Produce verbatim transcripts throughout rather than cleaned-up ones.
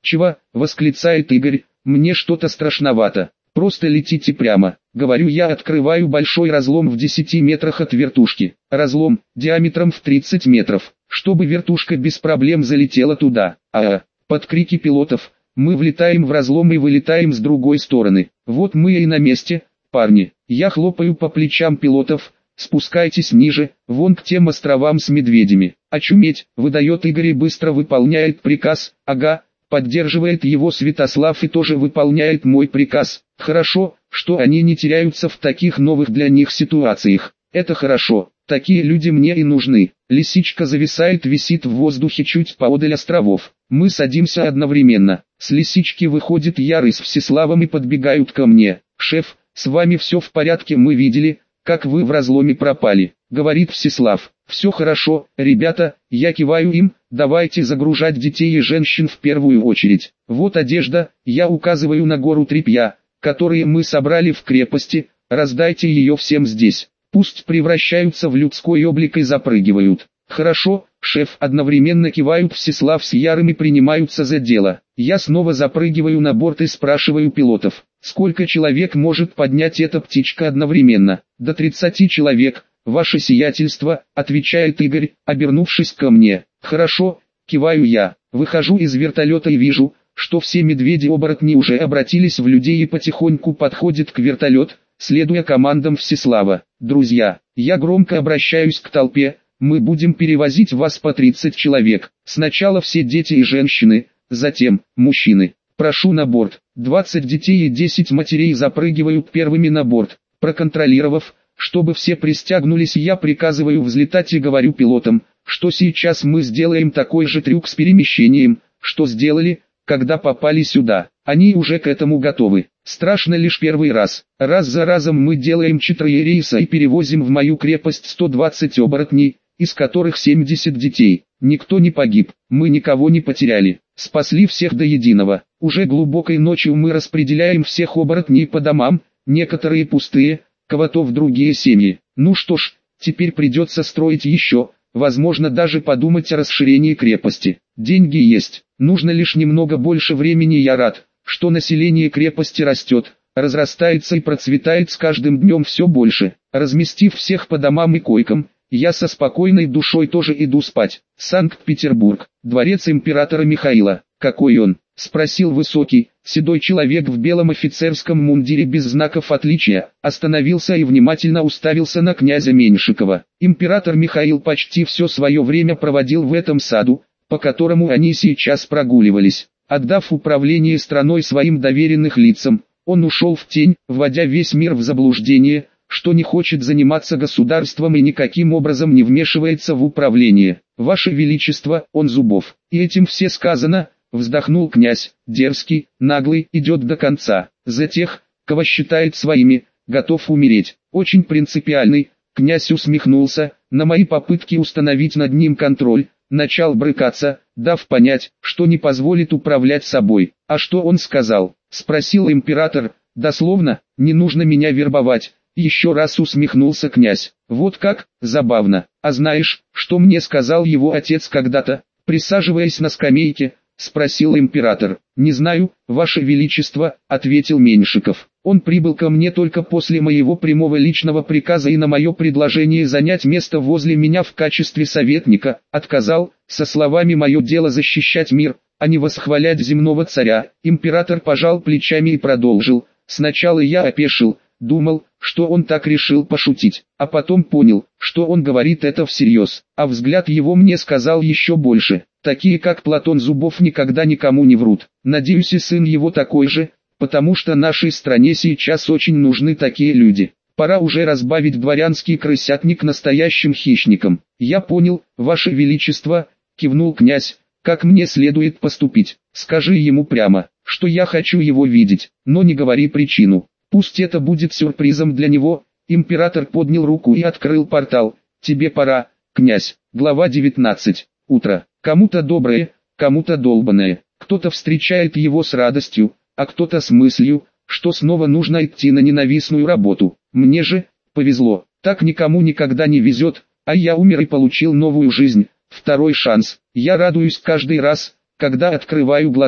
«Чего?» — восклицает Игорь, «мне что-то страшновато. Просто летите прямо», — говорю я, открываю большой разлом в десяти метрах от вертушки. Разлом, диаметром в тридцать метров, чтобы вертушка без проблем залетела туда. А-а, под крики пилотов, мы влетаем в разлом и вылетаем с другой стороны. Вот мы и на месте, парни. Я хлопаю по плечам пилотов. «Спускайтесь ниже, вон к тем островам с медведями». «Очуметь», выдает Игорь и быстро выполняет приказ. «Ага», поддерживает его Святослав и тоже выполняет мой приказ. «Хорошо, что они не теряются в таких новых для них ситуациях. Это хорошо, такие люди мне и нужны». Лисичка зависает, висит в воздухе чуть поодаль островов. Мы садимся одновременно. С лисички выходит Ярый с Всеславом и подбегают ко мне. «Шеф, с вами все в порядке, мы видели, как вы в разломе пропали», — говорит Всеслав. «Все хорошо, ребята», — я киваю им, «давайте загружать детей и женщин в первую очередь. Вот одежда», — я указываю на гору тряпья, которые мы собрали в крепости, «раздайте ее всем здесь. Пусть превращаются в людской облик и запрыгивают». «Хорошо, шеф», — одновременно кивают Всеслав с Ярым и принимаются за дело. Я снова запрыгиваю на борт и спрашиваю пилотов, сколько человек может поднять эта птичка одновременно. «До тридцати человек, ваше сиятельство», — отвечает Игорь, обернувшись ко мне. «Хорошо», — киваю я. Выхожу из вертолета и вижу, что все медведи-оборотни уже обратились в людей и потихоньку подходят к вертолету, следуя командам Всеслава. «Друзья, я громко обращаюсь к толпе, мы будем перевозить вас по тридцать человек. Сначала все дети и женщины, затем мужчины. Прошу на борт». двадцать детей и десять матерей запрыгивают первыми на борт. Проконтролировав, чтобы все пристегнулись, я приказываю взлетать и говорю пилотам, что сейчас мы сделаем такой же трюк с перемещением, что сделали, когда попали сюда. Они уже к этому готовы. Страшно лишь первый раз. Раз за разом мы делаем четыре рейса и перевозим в мою крепость сто двадцать оборотней, из которых семьдесят детей. Никто не погиб, мы никого не потеряли. Спасли всех до единого. Уже глубокой ночью мы распределяем всех оборотней по домам, некоторые пустые, кого-то в другие семьи. Ну что ж, теперь придется строить еще, возможно даже подумать о расширении крепости. Деньги есть, нужно лишь немного больше времени. Я рад, что население крепости растет, разрастается и процветает с каждым днем все больше. Разместив всех по домам и койкам, я со спокойной душой тоже иду спать. Санкт-Петербург, дворец императора Михаила. «Какой он?» — спросил высокий, седой человек в белом офицерском мундире без знаков отличия, остановился и внимательно уставился на князя Меньшикова. Император Михаил почти все свое время проводил в этом саду, по которому они сейчас прогуливались. Отдав управление страной своим доверенных лицам, он ушел в тень, вводя весь мир в заблуждение, что не хочет заниматься государством и никаким образом не вмешивается в управление. «Ваше Величество, он Зубов». И этим все сказано, вздохнул князь, дерзкий, наглый, идет до конца. За тех, кого считает своими, готов умереть. Очень принципиальный, князь усмехнулся, на мои попытки установить над ним контроль, начал брыкаться, дав понять, что не позволит управлять собой. «А что он сказал?» — спросил император. «Дословно, не нужно меня вербовать». Еще раз усмехнулся князь. «Вот как, забавно. А знаешь, что мне сказал его отец когда-то, присаживаясь на скамейке?» — спросил император. «Не знаю, ваше величество», — ответил Меньшиков. «Он прибыл ко мне только после моего прямого личного приказа и на мое предложение занять место возле меня в качестве советника отказал, со словами «мое дело защищать мир, а не восхвалять земного царя». Император пожал плечами и продолжил. «Сначала я опешил, думал, что он так решил пошутить, а потом понял, что он говорит это всерьез, а взгляд его мне сказал еще больше. Такие как Платон Зубов никогда никому не врут. Надеюсь, и сын его такой же, потому что нашей стране сейчас очень нужны такие люди. Пора уже разбавить дворянский крысятник настоящим хищником». «Я понял, ваше величество», — кивнул князь, — «как мне следует поступить? Скажи ему прямо, что я хочу его видеть, но не говори причину. Пусть это будет сюрпризом для него». Император поднял руку и открыл портал. «Тебе пора, князь». Глава девятнадцать. Утро. Кому-то доброе, кому-то долбанное. Кто-то встречает его с радостью, а кто-то с мыслью, что снова нужно идти на ненавистную работу. Мне же повезло. Так никому никогда не везет, а я умер и получил новую жизнь, второй шанс. Я радуюсь каждый раз, когда открываю глаза.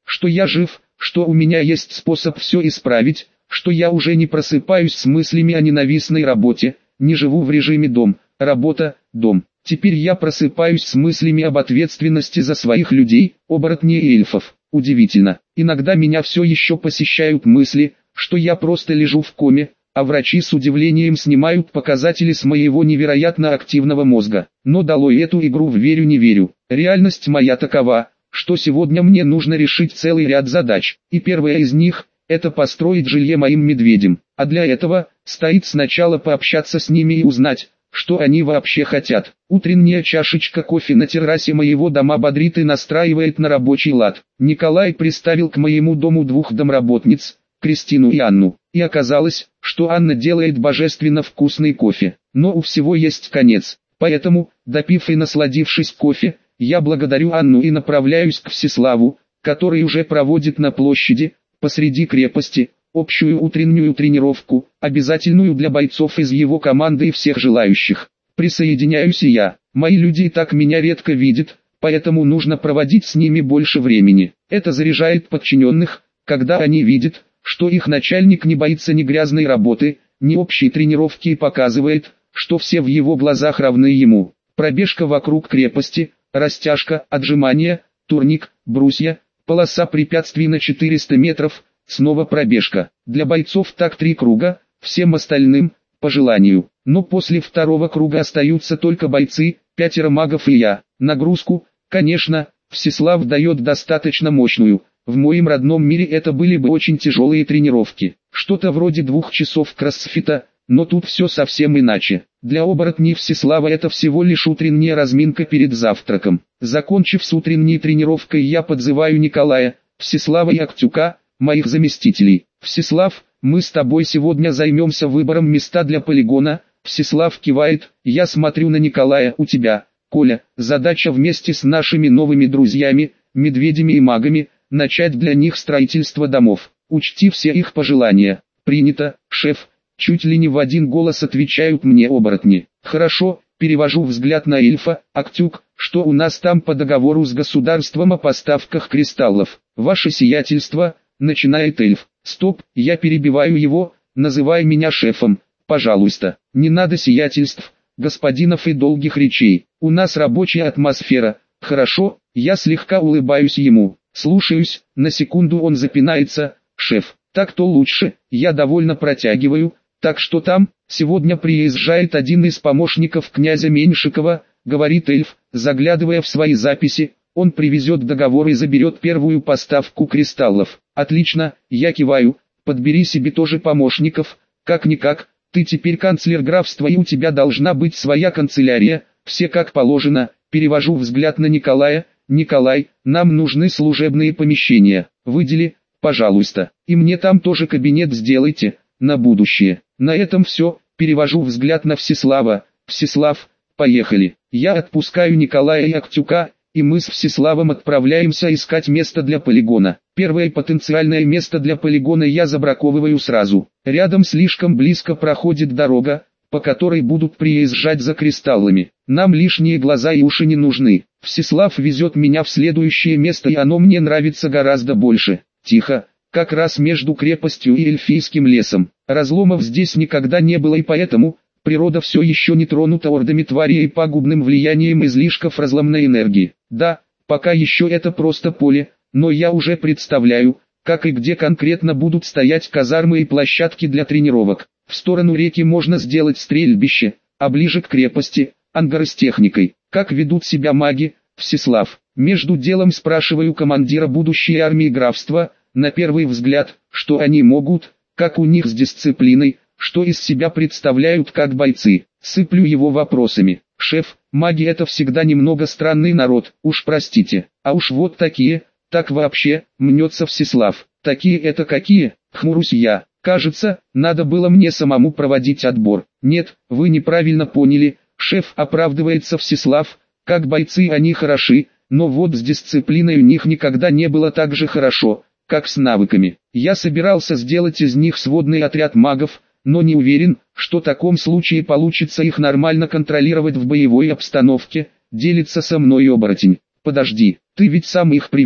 что я жив, что у меня есть способ все исправить, что я уже не просыпаюсь с мыслями о ненавистной работе, не живу в режиме дом, работа, дом. Теперь я просыпаюсь с мыслями об ответственности за своих людей, оборотней и эльфов. Удивительно, иногда меня все еще посещают мысли, что я просто лежу в коме, а врачи с удивлением снимают показатели с моего невероятно активного мозга. Но долой эту игру в верю не верю. Реальность моя такова, что сегодня мне нужно решить целый ряд задач, и первая из них – это построить жилье моим медведям, а для этого стоит сначала пообщаться с ними и узнать, что они вообще хотят. Утренняя чашечка кофе на террасе моего дома бодрит и настраивает на рабочий лад. Николай приставил к моему дому двух домработниц, Кристину и Анну, и оказалось, что Анна делает божественно вкусный кофе. Но у всего есть конец, поэтому, допив и насладившись кофе, я благодарю Анну и направляюсь к Всеславу, который уже проводит на площади, посреди крепости, общую утреннюю тренировку, обязательную для бойцов из его команды и всех желающих. Присоединяюсь и я. Мои люди и так меня редко видят, поэтому нужно проводить с ними больше времени. Это заряжает подчиненных, когда они видят, что их начальник не боится ни грязной работы, ни общей тренировки и показывает, что все в его глазах равны ему. Пробежка вокруг крепости, растяжка, отжимания, турник, брусья, полоса препятствий на четыреста метров, снова пробежка. Для бойцов так три круга, всем остальным – по желанию. Но после второго круга остаются только бойцы, пятеро магов и я. Нагрузку, конечно, Всеслав дает достаточно мощную. В моем родном мире это были бы очень тяжелые тренировки. Что-то вроде двух часов кроссфита, но тут все совсем иначе. Для оборотней Всеслава это всего лишь утренняя разминка перед завтраком. Закончив с утренней тренировкой, я подзываю Николая, Всеслава и Актюка, моих заместителей. Всеслав, мы с тобой сегодня займемся выбором места для полигона. Всеслав кивает, я смотрю на Николая. У тебя, Коля, задача вместе с нашими новыми друзьями, медведями и магами, начать для них строительство домов. Учти все их пожелания. Принято, шеф. Чуть ли не в один голос отвечают мне оборотни. Хорошо, перевожу взгляд на эльфа. Актюк, что у нас там по договору с государством о поставках кристаллов? Ваше сиятельство, начинает эльф. Стоп, я перебиваю его, называй меня шефом. Пожалуйста, не надо сиятельств, господинов и долгих речей. У нас рабочая атмосфера. Хорошо, я слегка улыбаюсь ему. Слушаюсь, на секунду он запинается. Шеф, так-то лучше, я довольно протягиваю. Так что там, сегодня приезжает один из помощников князя Меньшикова, говорит эльф, заглядывая в свои записи. Он привезет договор и заберет первую поставку кристаллов. Отлично, я киваю, подбери себе тоже помощников. Как-никак, ты теперь канцлер графства и у тебя должна быть своя канцелярия. Все как положено. Перевожу взгляд на Николая. Николай, нам нужны служебные помещения. Выдели, пожалуйста. И мне там тоже кабинет сделайте, на будущее. На этом все, перевожу взгляд на Всеслава. Всеслав, поехали. Я отпускаю Николая и Актюка, и мы с Всеславом отправляемся искать место для полигона. Первое потенциальное место для полигона я забраковываю сразу. Рядом слишком близко проходит дорога, по которой будут приезжать за кристаллами. Нам лишние глаза и уши не нужны. Всеслав везет меня в следующее место, и оно мне нравится гораздо больше. Тихо, как раз между крепостью и эльфийским лесом. Разломов здесь никогда не было, и поэтому природа все еще не тронута ордами тварей и пагубным влиянием излишков разломной энергии. Да, пока еще это просто поле, но я уже представляю, как и где конкретно будут стоять казармы и площадки для тренировок. В сторону реки можно сделать стрельбище, а ближе к крепости – ангары с техникой. Как ведут себя маги, Всеслав? Между делом спрашиваю командира будущей армии графства, на первый взгляд, что они могут, как у них с дисциплиной, что из себя представляют как бойцы. Сыплю его вопросами. Шеф, маги это всегда немного странный народ, уж простите. А уж вот такие, так вообще, мнется Всеслав. Такие это какие? Хмурюсь я. Кажется, надо было мне самому проводить отбор. Нет, вы неправильно поняли, шеф, оправдывается Всеслав. Как бойцы они хороши, но вот с дисциплиной у них никогда не было так же хорошо, как с навыками. Я собирался сделать из них сводный отряд магов, но не уверен, что в таком случае получится их нормально контролировать в боевой обстановке, делится со мной оборотень. Подожди, ты ведь сам их привел.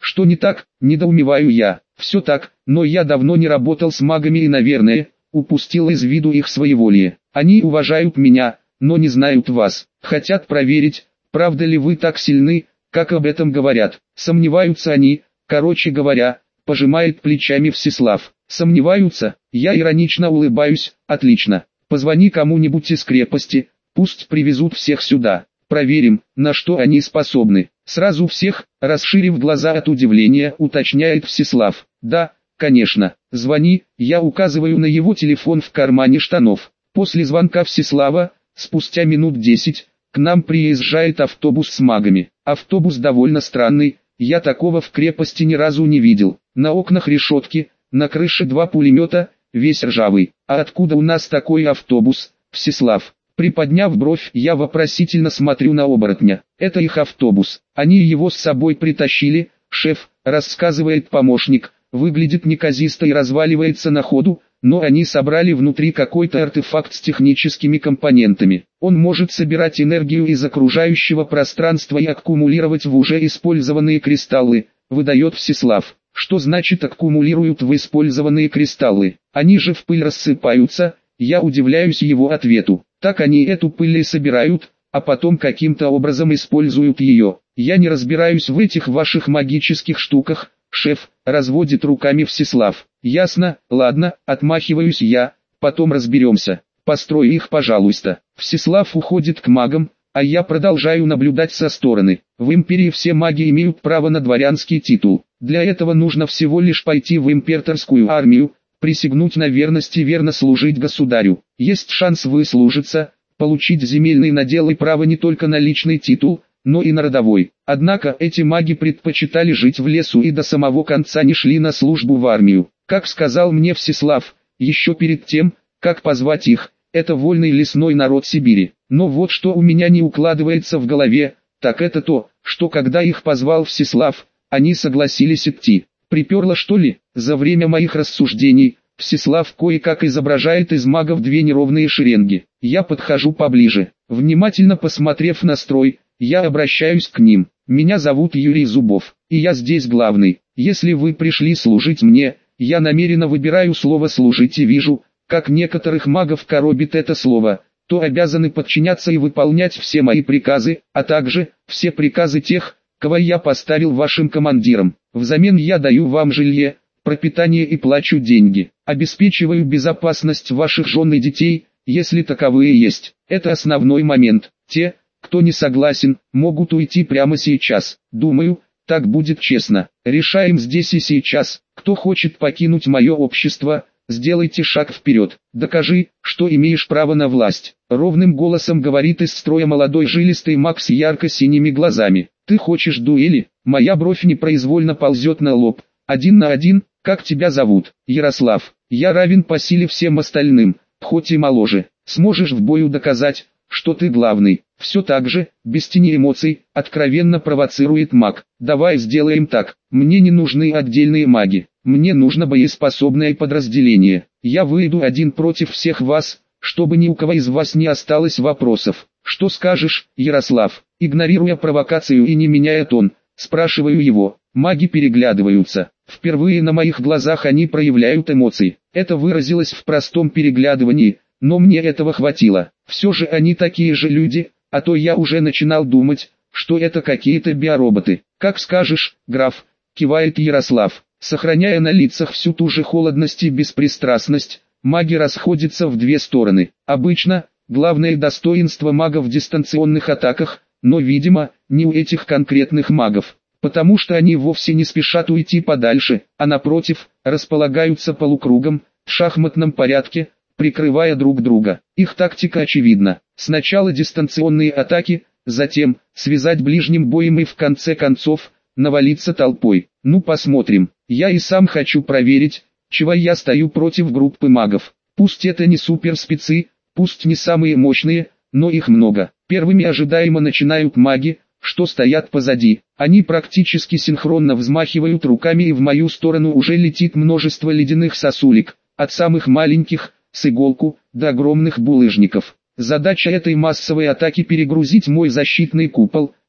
Что не так, недоумеваю я. Все так, но я давно не работал с магами и, наверное, упустил из виду их своеволие. Они уважают меня, но не знают вас. Хотят проверить, правда ли вы так сильны, как об этом говорят. Сомневаются они, короче говоря, пожимает плечами Всеслав. Сомневаются, я иронично улыбаюсь, отлично. Позвони кому-нибудь из крепости, пусть привезут всех сюда. Проверим, на что они способны. Сразу всех, расширив глаза от удивления, уточняет Всеслав. Да, конечно, звони, я указываю на его телефон в кармане штанов. После звонка Всеслава, спустя минут десять, к нам приезжает автобус с магами. Автобус довольно странный, я такого в крепости ни разу не видел. На окнах решетки, на крыше два пулемета, весь ржавый. А откуда у нас такой автобус, Всеслав? Приподняв бровь, я вопросительно смотрю на оборотня. Это их автобус, они его с собой притащили, шеф, рассказывает помощник, выглядит неказисто и разваливается на ходу, но они собрали внутри какой-то артефакт с техническими компонентами. Он может собирать энергию из окружающего пространства и аккумулировать в уже использованные кристаллы, выдает Всеслав. Что значит аккумулируют в использованные кристаллы? Они же в пыль рассыпаются. Я удивляюсь его ответу. Так они эту пыль и собирают, а потом каким-то образом используют ее. Я не разбираюсь в этих ваших магических штуках, шеф, разводит руками Всеслав. Ясно, ладно, отмахиваюсь я, потом разберемся. Построй их, пожалуйста. Всеслав уходит к магам, а я продолжаю наблюдать со стороны. В империи все маги имеют право на дворянский титул. Для этого нужно всего лишь пойти в императорскую армию, присягнуть на верность и верно служить государю. Есть шанс выслужиться, получить земельный надел и право не только на личный титул, но и на родовой. Однако эти маги предпочитали жить в лесу и до самого конца не шли на службу в армию. Как сказал мне Всеслав, еще перед тем, как позвать их, это вольный лесной народ Сибири. Но вот что у меня не укладывается в голове, так это то, что когда их позвал Всеслав, они согласились идти. Приперло что ли? За время моих рассуждений, Всеслав кое-как изображает из магов две неровные шеренги. Я подхожу поближе. Внимательно посмотрев на строй, я обращаюсь к ним. Меня зовут Юрий Зубов, и я здесь главный. Если вы пришли служить мне, я намеренно выбираю слово «служить» и вижу, как некоторых магов коробит это слово, то обязаны подчиняться и выполнять все мои приказы, а также все приказы тех, кого я поставил вашим командиром. Взамен я даю вам жилье, пропитание и плачу деньги. Обеспечиваю безопасность ваших жен и детей, если таковые есть. Это основной момент. Те, кто не согласен, могут уйти прямо сейчас. Думаю, так будет честно. Решаем здесь и сейчас. Кто хочет покинуть мое общество, сделайте шаг вперед. Докажи, что имеешь право на власть. Ровным голосом говорит из строя молодой жилистый маг с ярко-синими глазами. Ты хочешь дуэли? Моя бровь непроизвольно ползет на лоб. Один на один, как тебя зовут? Ярослав. Я равен по силе всем остальным, хоть и моложе. Сможешь в бою доказать, что ты главный. Все так же, без тени эмоций, откровенно провоцирует маг. Давай сделаем так. Мне не нужны отдельные маги. Мне нужно боеспособное подразделение. Я выйду один против всех вас, чтобы ни у кого из вас не осталось вопросов. Что скажешь, Ярослав? Игнорируя провокацию и не меняя тон, спрашиваю его. Маги переглядываются. Впервые на моих глазах они проявляют эмоции. Это выразилось в простом переглядывании, но мне этого хватило. Все же они такие же люди, а то я уже начинал думать, что это какие-то биороботы. Как скажешь, граф, кивает Ярослав. Сохраняя на лицах всю ту же холодность и беспристрастность, маги расходятся в две стороны. Обычно, главное достоинство магов в дистанционных атаках, но видимо, не у этих конкретных магов. Потому что они вовсе не спешат уйти подальше, а напротив, располагаются полукругом, в шахматном порядке, прикрывая друг друга. Их тактика очевидна. Сначала дистанционные атаки, затем, связать ближним боем и в конце концов, навалиться толпой. Ну посмотрим. Я и сам хочу проверить, чего я стою против группы магов. Пусть это не суперспецы, пусть не самые мощные, но их много. Первыми ожидаемо начинают маги, что стоят позади. Они практически синхронно взмахивают руками, и в мою сторону уже летит множество ледяных сосулек, от самых маленьких, с иголку, до огромных булыжников. Задача этой массовой атаки перегрузить мой защитный купол,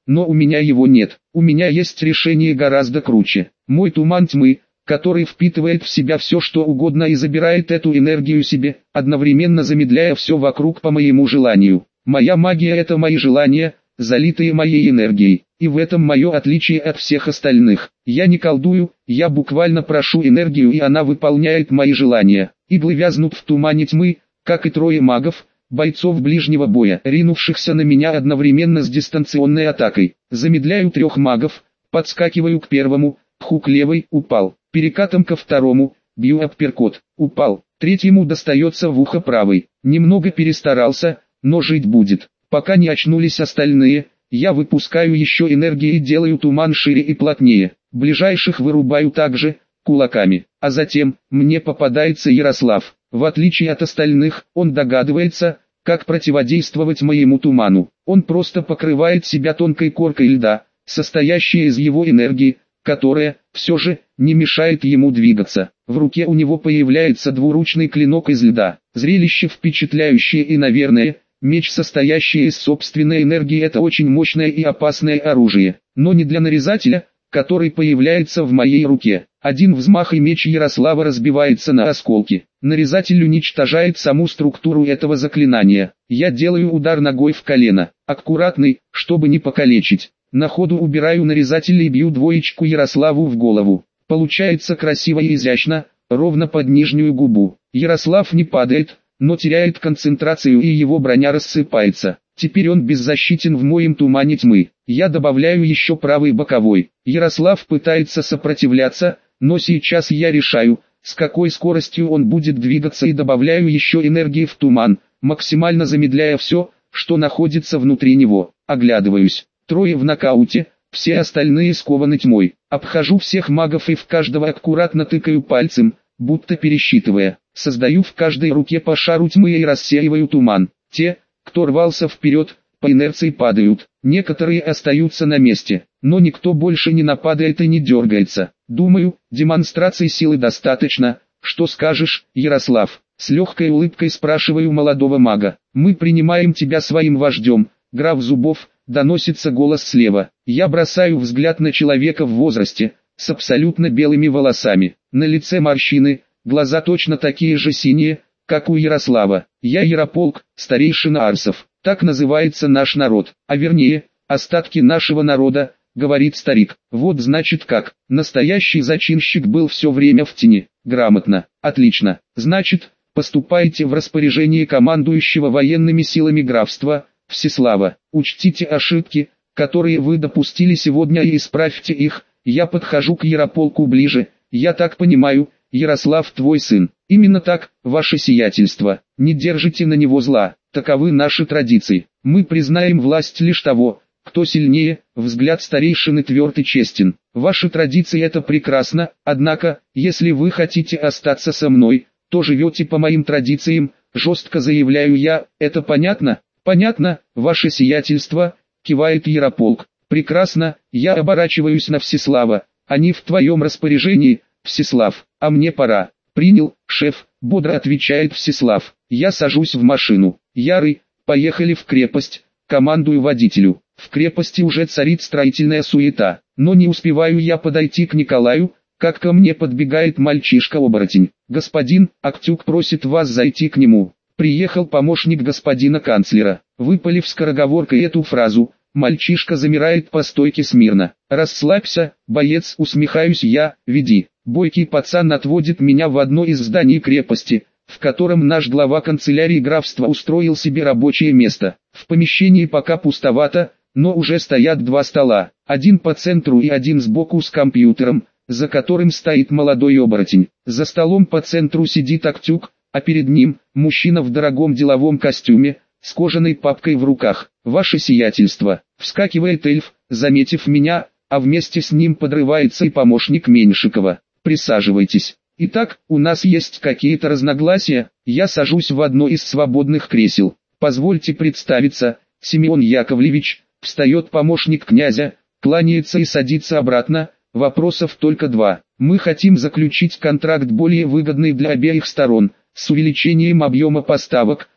но у меня его нет. У меня есть решение гораздо круче. Мой туман тьмы, который впитывает в себя все что угодно и забирает эту энергию себе, одновременно замедляя все вокруг по моему желанию. Моя магия — это мои желания, залитые моей энергией, и в этом мое отличие от всех остальных. Я не колдую, я буквально прошу энергию, и она выполняет мои желания. Иглы вязнут в тумане тьмы, как и трое магов, бойцов ближнего боя, ринувшихся на меня одновременно с дистанционной атакой. Замедляю трех магов, подскакиваю к первому, хук левый, упал. Перекатом ко второму, бью апперкот, упал. Третьему достается в ухо правый. Немного перестарался, но жить будет. Пока не очнулись остальные, я выпускаю еще энергии и делаю туман шире и плотнее. Ближайших вырубаю также, кулаками. А затем, мне попадается Ярослав. В отличие от остальных, он догадывается, как противодействовать моему туману. Он просто покрывает себя тонкой коркой льда, состоящей из его энергии, которая, все же, не мешает ему двигаться. В руке у него появляется двуручный клинок из льда. Зрелище впечатляющее и, наверное, меч, состоящий из собственной энергии, это очень мощное и опасное оружие. Но не для нарезателя, который появляется в моей руке. Один взмах и меч Ярослава разбивается на осколки. Нарезатель уничтожает саму структуру этого заклинания. Я делаю удар ногой в колено, аккуратный, чтобы не покалечить. На ходу убираю нарезатель и бью двоечку Ярославу в голову. Получается красиво и изящно, ровно под нижнюю губу. Ярослав не падает, но теряет концентрацию, и его броня рассыпается. Теперь он беззащитен в моем тумане тьмы. Я добавляю еще правый боковой. Ярослав пытается сопротивляться, но сейчас я решаю, с какой скоростью он будет двигаться, и добавляю еще энергии в туман, максимально замедляя все, что находится внутри него. Оглядываюсь. Трое в нокауте, все остальные скованы тьмой. Обхожу всех магов и в каждого аккуратно тыкаю пальцем, будто пересчитывая. Создаю в каждой руке по шару тьмы и рассеиваю туман. Те, кто рвался вперед, по инерции падают. Некоторые остаются на месте, но никто больше не нападает и не дергается. Думаю, демонстрации силы достаточно. Что скажешь, Ярослав? С легкой улыбкой спрашиваю молодого мага. Мы принимаем тебя своим вождем, граф Зубов. Доносится голос слева. Я бросаю взгляд на человека в возрасте, с абсолютно белыми волосами. На лице морщины, глаза точно такие же синие, как у Ярослава. Я Ярополк, старейшина Арсов. Так называется наш народ, а вернее, остатки нашего народа, говорит старик. Вот значит как. Настоящий зачинщик был все время в тени. Грамотно. Отлично. Значит, поступайте в распоряжение командующего военными силами графства Всеслава. Учтите ошибки, которые вы допустили сегодня, и исправьте их. Я подхожу к Ярополку ближе. Я так понимаю, Ярослав твой сын. Именно так, ваше сиятельство. Не держите на него зла. Таковы наши традиции. Мы признаем власть лишь того, кто сильнее. Взгляд старейшины тверд и честен. Ваши традиции — это прекрасно, однако, если вы хотите остаться со мной, то живете по моим традициям, жестко заявляю я. Это понятно? Понятно, ваше сиятельство, кивает Ярополк. Прекрасно, я оборачиваюсь на Всеслава. Они в твоем распоряжении, Всеслав, а мне пора. Принял, шеф, бодро отвечает Всеслав. Я сажусь в машину. Ярый, поехали в крепость, командую водителю. В крепости уже царит строительная суета, но не успеваю я подойти к Николаю, как ко мне подбегает мальчишка-оборотень. Господин, Актюк просит вас зайти к нему. Приехал помощник господина канцлера. Выпалив скороговоркой эту фразу, мальчишка замирает по стойке смирно. Расслабься, боец, усмехаюсь я, веди. Бойкий пацан отводит меня в одно из зданий крепости, в котором наш глава канцелярии графства устроил себе рабочее место. В помещении пока пустовато, но уже стоят два стола. Один по центру и один сбоку с компьютером, за которым стоит молодой оборотень. За столом по центру сидит Актюк, а перед ним мужчина в дорогом деловом костюме, с кожаной папкой в руках. Ваше сиятельство, вскакивает эльф, заметив меня, а вместе с ним подрывается и помощник Меньшикова. Присаживайтесь. Итак, у нас есть какие-то разногласия. Я сажусь в одно из свободных кресел. Позвольте представиться, Семен Яковлевич. Встает помощник князя, кланяется и садится обратно. Вопросов только два. Мы хотим заключить контракт более выгодный для обеих сторон, с увеличением объема поставок,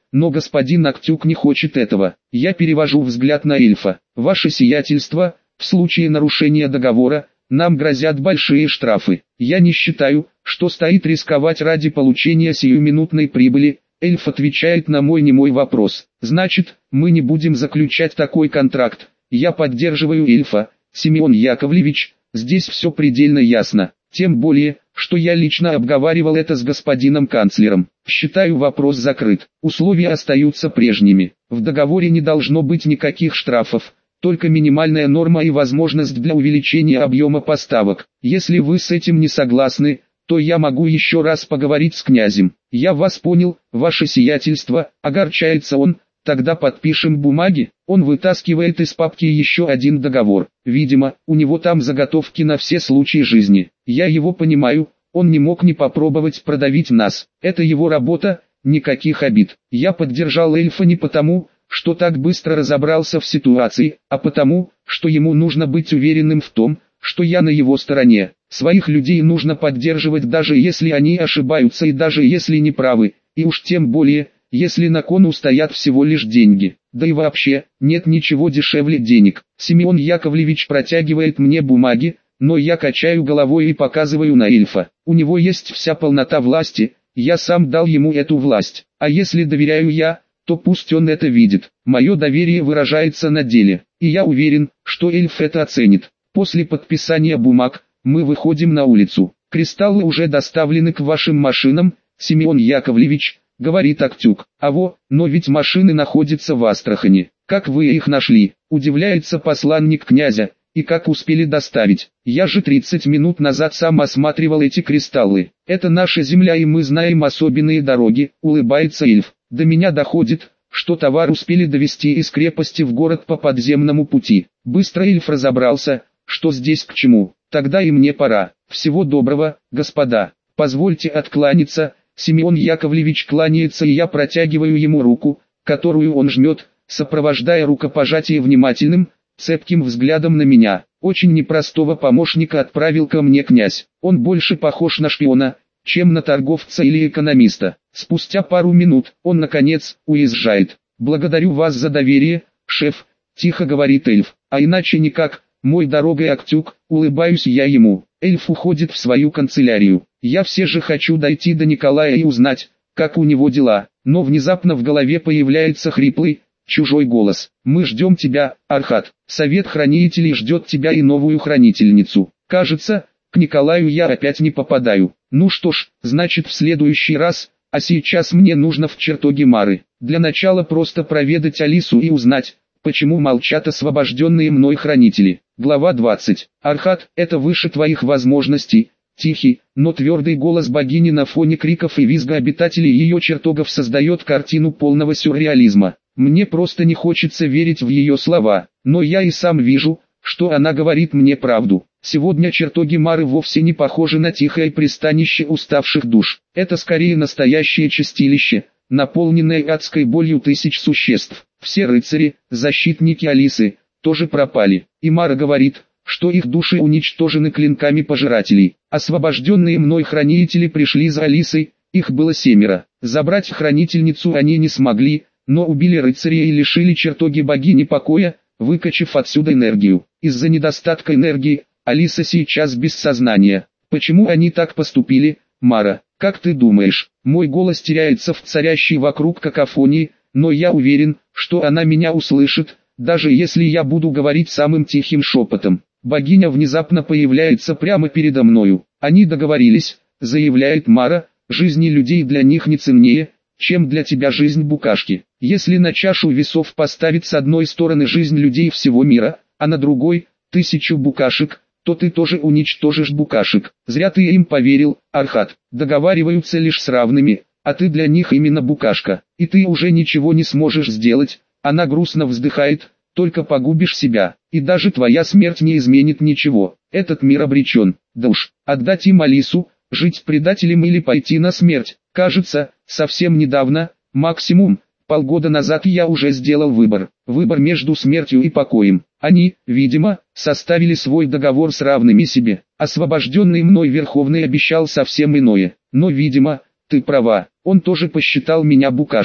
но господин Актюк не хочет этого. Я перевожу взгляд на эльфа. Ваше сиятельство, в случае нарушения договора, нам грозят большие штрафы. Я не считаю, что стоит рисковать ради получения сиюминутной прибыли. Эльф отвечает на мой немой вопрос. Значит, мы не будем заключать такой контракт. Я поддерживаю эльфа. Симеон Яковлевич, здесь все предельно ясно. Тем более, что я лично обговаривал это с господином канцлером. Считаю, вопрос закрыт. Условия остаются прежними. В договоре не должно быть никаких штрафов, только минимальная норма и возможность для увеличения объема поставок. Если вы с этим не согласны, то я могу еще раз поговорить с князем. Я вас понял, ваше сиятельство, огорчается он. Тогда подпишем бумаги. Он вытаскивает из папки еще один договор. Видимо, у него там заготовки на все случаи жизни. Я его понимаю, он не мог не попробовать продавить нас. Это его работа, никаких обид. Я поддержал эльфа не потому, что так быстро разобрался в ситуации, а потому, что ему нужно быть уверенным в том, что я на его стороне. Своих людей нужно поддерживать, даже если они ошибаются и даже если не правы, и уж тем более, если на кону стоят всего лишь деньги. Да и вообще, нет ничего дешевле денег. Симеон Яковлевич протягивает мне бумаги, но я качаю головой и показываю на эльфа. У него есть вся полнота власти, я сам дал ему эту власть. А если доверяю я, то пусть он это видит. Мое доверие выражается на деле, и я уверен, что эльф это оценит. После подписания бумаг, мы выходим на улицу. Кристаллы уже доставлены к вашим машинам, Симеон Яковлевич, говорит Актюк. А во, но ведь машины находятся в Астрахани. Как вы их нашли? Удивляется посланник князя. И как успели доставить? Я же тридцать минут назад сам осматривал эти кристаллы. Это наша земля и мы знаем особенные дороги, улыбается эльф. До меня доходит, что товар успели довезти из крепости в город по подземному пути. Быстро эльф разобрался, что здесь к чему. Тогда и мне пора. Всего доброго, господа. Позвольте откланяться. Симеон Яковлевич кланяется, и я протягиваю ему руку, которую он жмет, сопровождая рукопожатие внимательным, цепким взглядом на меня. Очень непростого помощника отправил ко мне князь. Он больше похож на шпиона, чем на торговца или экономиста. Спустя пару минут, он наконец, уезжает. «Благодарю вас за доверие, шеф», — тихо говорит эльф. «А иначе никак, мой дорогой Актюк», — улыбаюсь я ему. Эльф уходит в свою канцелярию. Я все же хочу дойти до Николая и узнать, как у него дела. Но внезапно в голове появляется хриплый, чужой голос. «Мы ждем тебя, Архат. Совет хранителей ждет тебя и новую хранительницу. Кажется, к Николаю я опять не попадаю. Ну что ж, значит в следующий раз, а сейчас мне нужно в чертоги Мары. Для начала просто проведать Алису и узнать, почему молчат освобожденные мной хранители». Глава двадцать. Архат, это выше твоих возможностей. Тихий, но твердый голос богини на фоне криков и визга обитателей ее чертогов создает картину полного сюрреализма. Мне просто не хочется верить в ее слова, но я и сам вижу, что она говорит мне правду. Сегодня чертоги Мары вовсе не похожи на тихое пристанище уставших душ. Это скорее настоящее чистилище, наполненное адской болью тысяч существ. Все рыцари, защитники Алисы, тоже пропали. И Мара говорит, что их души уничтожены клинками пожирателей. Освобожденные мной хранители пришли за Алисой, их было семеро. Забрать хранительницу они не смогли, но убили рыцаря и лишили чертоги богини покоя, выкачав отсюда энергию. Из-за недостатка энергии, Алиса сейчас без сознания. Почему они так поступили, Мара? Как ты думаешь? Мой голос теряется в царящей вокруг какофонии, но я уверен, что она меня услышит, даже если я буду говорить самым тихим шепотом. Богиня внезапно появляется прямо передо мною. Они договорились, заявляет Мара, жизни людей для них не ценнее, чем для тебя жизнь букашки. Если на чашу весов поставить с одной стороны жизнь людей всего мира, а на другой – тысячу букашек, то ты тоже уничтожишь букашек. Зря ты им поверил, Архат. Договариваются лишь с равными, а ты для них именно букашка. И ты уже ничего не сможешь сделать. Она грустно вздыхает, только погубишь себя. И даже твоя смерть не изменит ничего. Этот мир обречен. Да уж, отдать им Алису, жить предателем или пойти на смерть. Кажется, совсем недавно, максимум, полгода назад я уже сделал выбор. Выбор между смертью и покоем. Они, видимо, составили свой договор с равными себе. Освобожденный мной Верховный обещал совсем иное. Но, видимо, ты права, он тоже посчитал меня букашкой.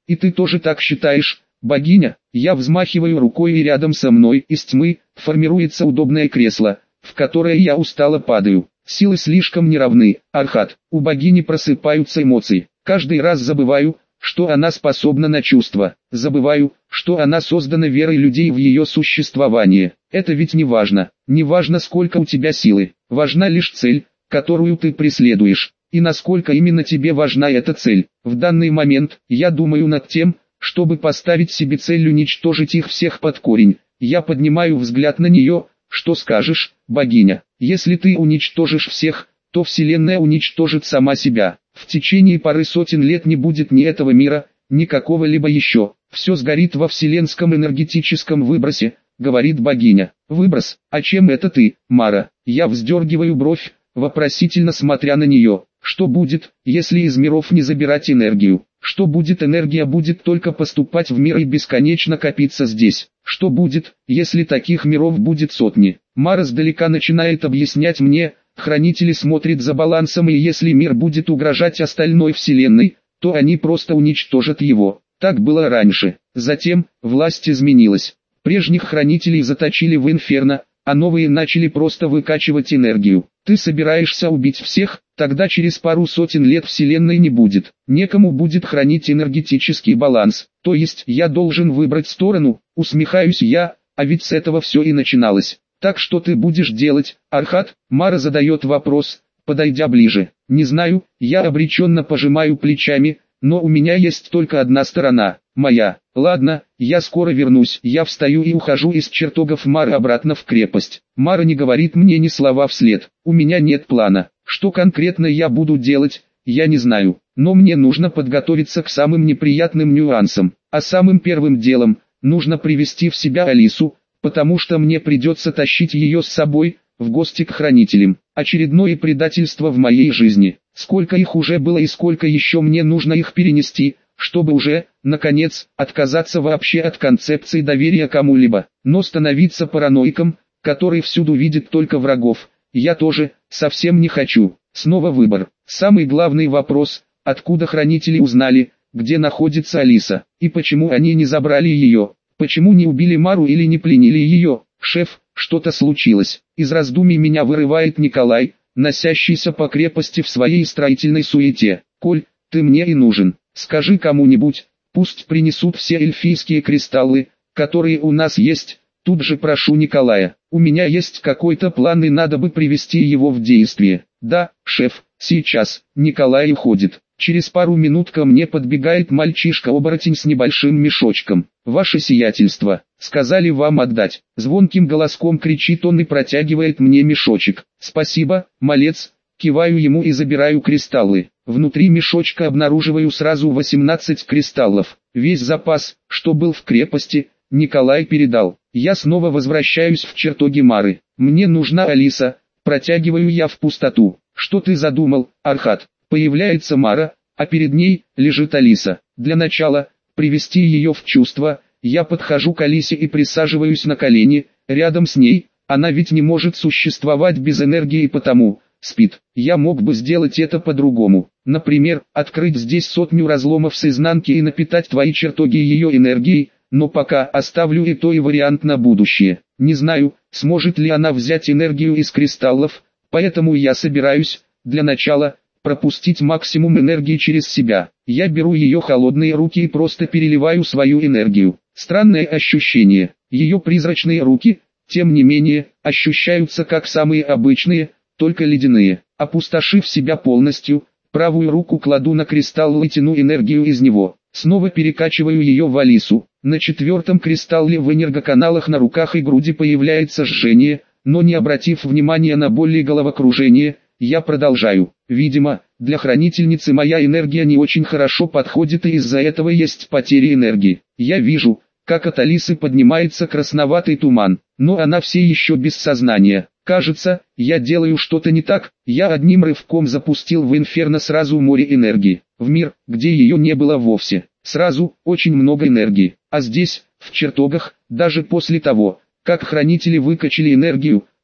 И ты тоже так считаешь, богиня? Я взмахиваю рукой, и рядом со мной из тьмы формируется удобное кресло, в которое я устало падаю. Силы слишком неравны, Архат. У богини просыпаются эмоции. Каждый раз забываю, что она способна на чувства. Забываю, что она создана верой людей в ее существование. Это ведь не важно. Не важно, сколько у тебя силы. Важна лишь цель, которую ты преследуешь. И насколько именно тебе важна эта цель. В данный момент я думаю над тем, чтобы поставить себе цель уничтожить их всех под корень. Я поднимаю взгляд на нее. Что скажешь, богиня? Если ты уничтожишь всех, то Вселенная уничтожит сама себя. В течение пары сотен лет не будет ни этого мира, ни какого-либо еще. Все сгорит во вселенском энергетическом выбросе, говорит богиня. Выброс? А чем это ты, Мара? Я вздергиваю бровь, вопросительно смотря на нее. Что будет, если из миров не забирать энергию? Что будет? Энергия будет только поступать в мир и бесконечно копиться здесь. Что будет, если таких миров будет сотни? Мара сдалека начинает объяснять мне. Хранители смотрят за балансом, и если мир будет угрожать остальной вселенной, то они просто уничтожат его. Так было раньше. Затем, власть изменилась. Прежних хранителей заточили в инферно, а новые начали просто выкачивать энергию. Ты собираешься убить всех? Тогда через пару сотен лет вселенной не будет. Некому будет хранить энергетический баланс. То есть я должен выбрать сторону, усмехаюсь я, а ведь с этого все и начиналось. Так что ты будешь делать, Архат? Мара задает вопрос, подойдя ближе. Не знаю, я обреченно пожимаю плечами, но у меня есть только одна сторона, моя. Ладно, я скоро вернусь. Я встаю и ухожу из чертогов Мары обратно в крепость. Мара не говорит мне ни слова вслед. У меня нет плана. Что конкретно я буду делать, я не знаю. Но мне нужно подготовиться к самым неприятным нюансам. А самым первым делом, нужно привести в себя Алису, потому что мне придется тащить ее с собой, в гости к хранителям. Очередное предательство в моей жизни. Сколько их уже было и сколько еще мне нужно их перенести, чтобы уже, наконец, отказаться вообще от концепции доверия кому-либо. Но становиться параноиком, который всюду видит только врагов, я тоже, совсем не хочу. Снова выбор. Самый главный вопрос, откуда хранители узнали, где находится Алиса, и почему они не забрали ее. Почему не убили Мару или не пленили ее? Шеф, что-то случилось. Из раздумий меня вырывает Николай, носящийся по крепости в своей строительной суете. Коль, ты мне и нужен. Скажи кому-нибудь, пусть принесут все эльфийские кристаллы, которые у нас есть. Тут же прошу Николая. У меня есть какой-то план и надо бы привести его в действие. Да, шеф, сейчас. Николай уходит. Через пару минут ко мне подбегает мальчишка-оборотень с небольшим мешочком. «Ваше сиятельство, сказали вам отдать». Звонким голоском кричит он и протягивает мне мешочек. «Спасибо, малец». Киваю ему и забираю кристаллы. Внутри мешочка обнаруживаю сразу восемнадцать кристаллов. Весь запас, что был в крепости, Николай передал. Я снова возвращаюсь в чертоги Мары. Мне нужна Алиса. Протягиваю я в пустоту. «Что ты задумал, Архат?» Появляется Мара, а перед ней лежит Алиса. Для начала, привести ее в чувство, я подхожу к Алисе и присаживаюсь на колени, рядом с ней. Она ведь не может существовать без энергии и потому спит. Я мог бы сделать это по-другому. Например, открыть здесь сотню разломов с изнанки и напитать твои чертоги ее энергией, но пока оставлю и то и вариант на будущее. Не знаю, сможет ли она взять энергию из кристаллов, поэтому я собираюсь, для начала, пропустить максимум энергии через себя. Я беру ее холодные руки и просто переливаю свою энергию. Странное ощущение. Ее призрачные руки, тем не менее, ощущаются как самые обычные, только ледяные. Опустошив себя полностью, правую руку кладу на кристалл и тяну энергию из него. Снова перекачиваю ее в Алису. На четвертом кристалле в энергоканалах на руках и груди появляется жжение, но не обратив внимания на боль и головокружение, я продолжаю. Видимо, для хранительницы моя энергия не очень хорошо подходит и из-за этого есть потери энергии. Я вижу, как от Алисы поднимается красноватый туман, но она все еще без сознания. Кажется, я делаю что-то не так. Я одним рывком запустил в инферно сразу море энергии. В мир, где ее не было вовсе. Сразу, очень много энергии. А здесь, в чертогах, даже после того, как хранители выкачали энергию,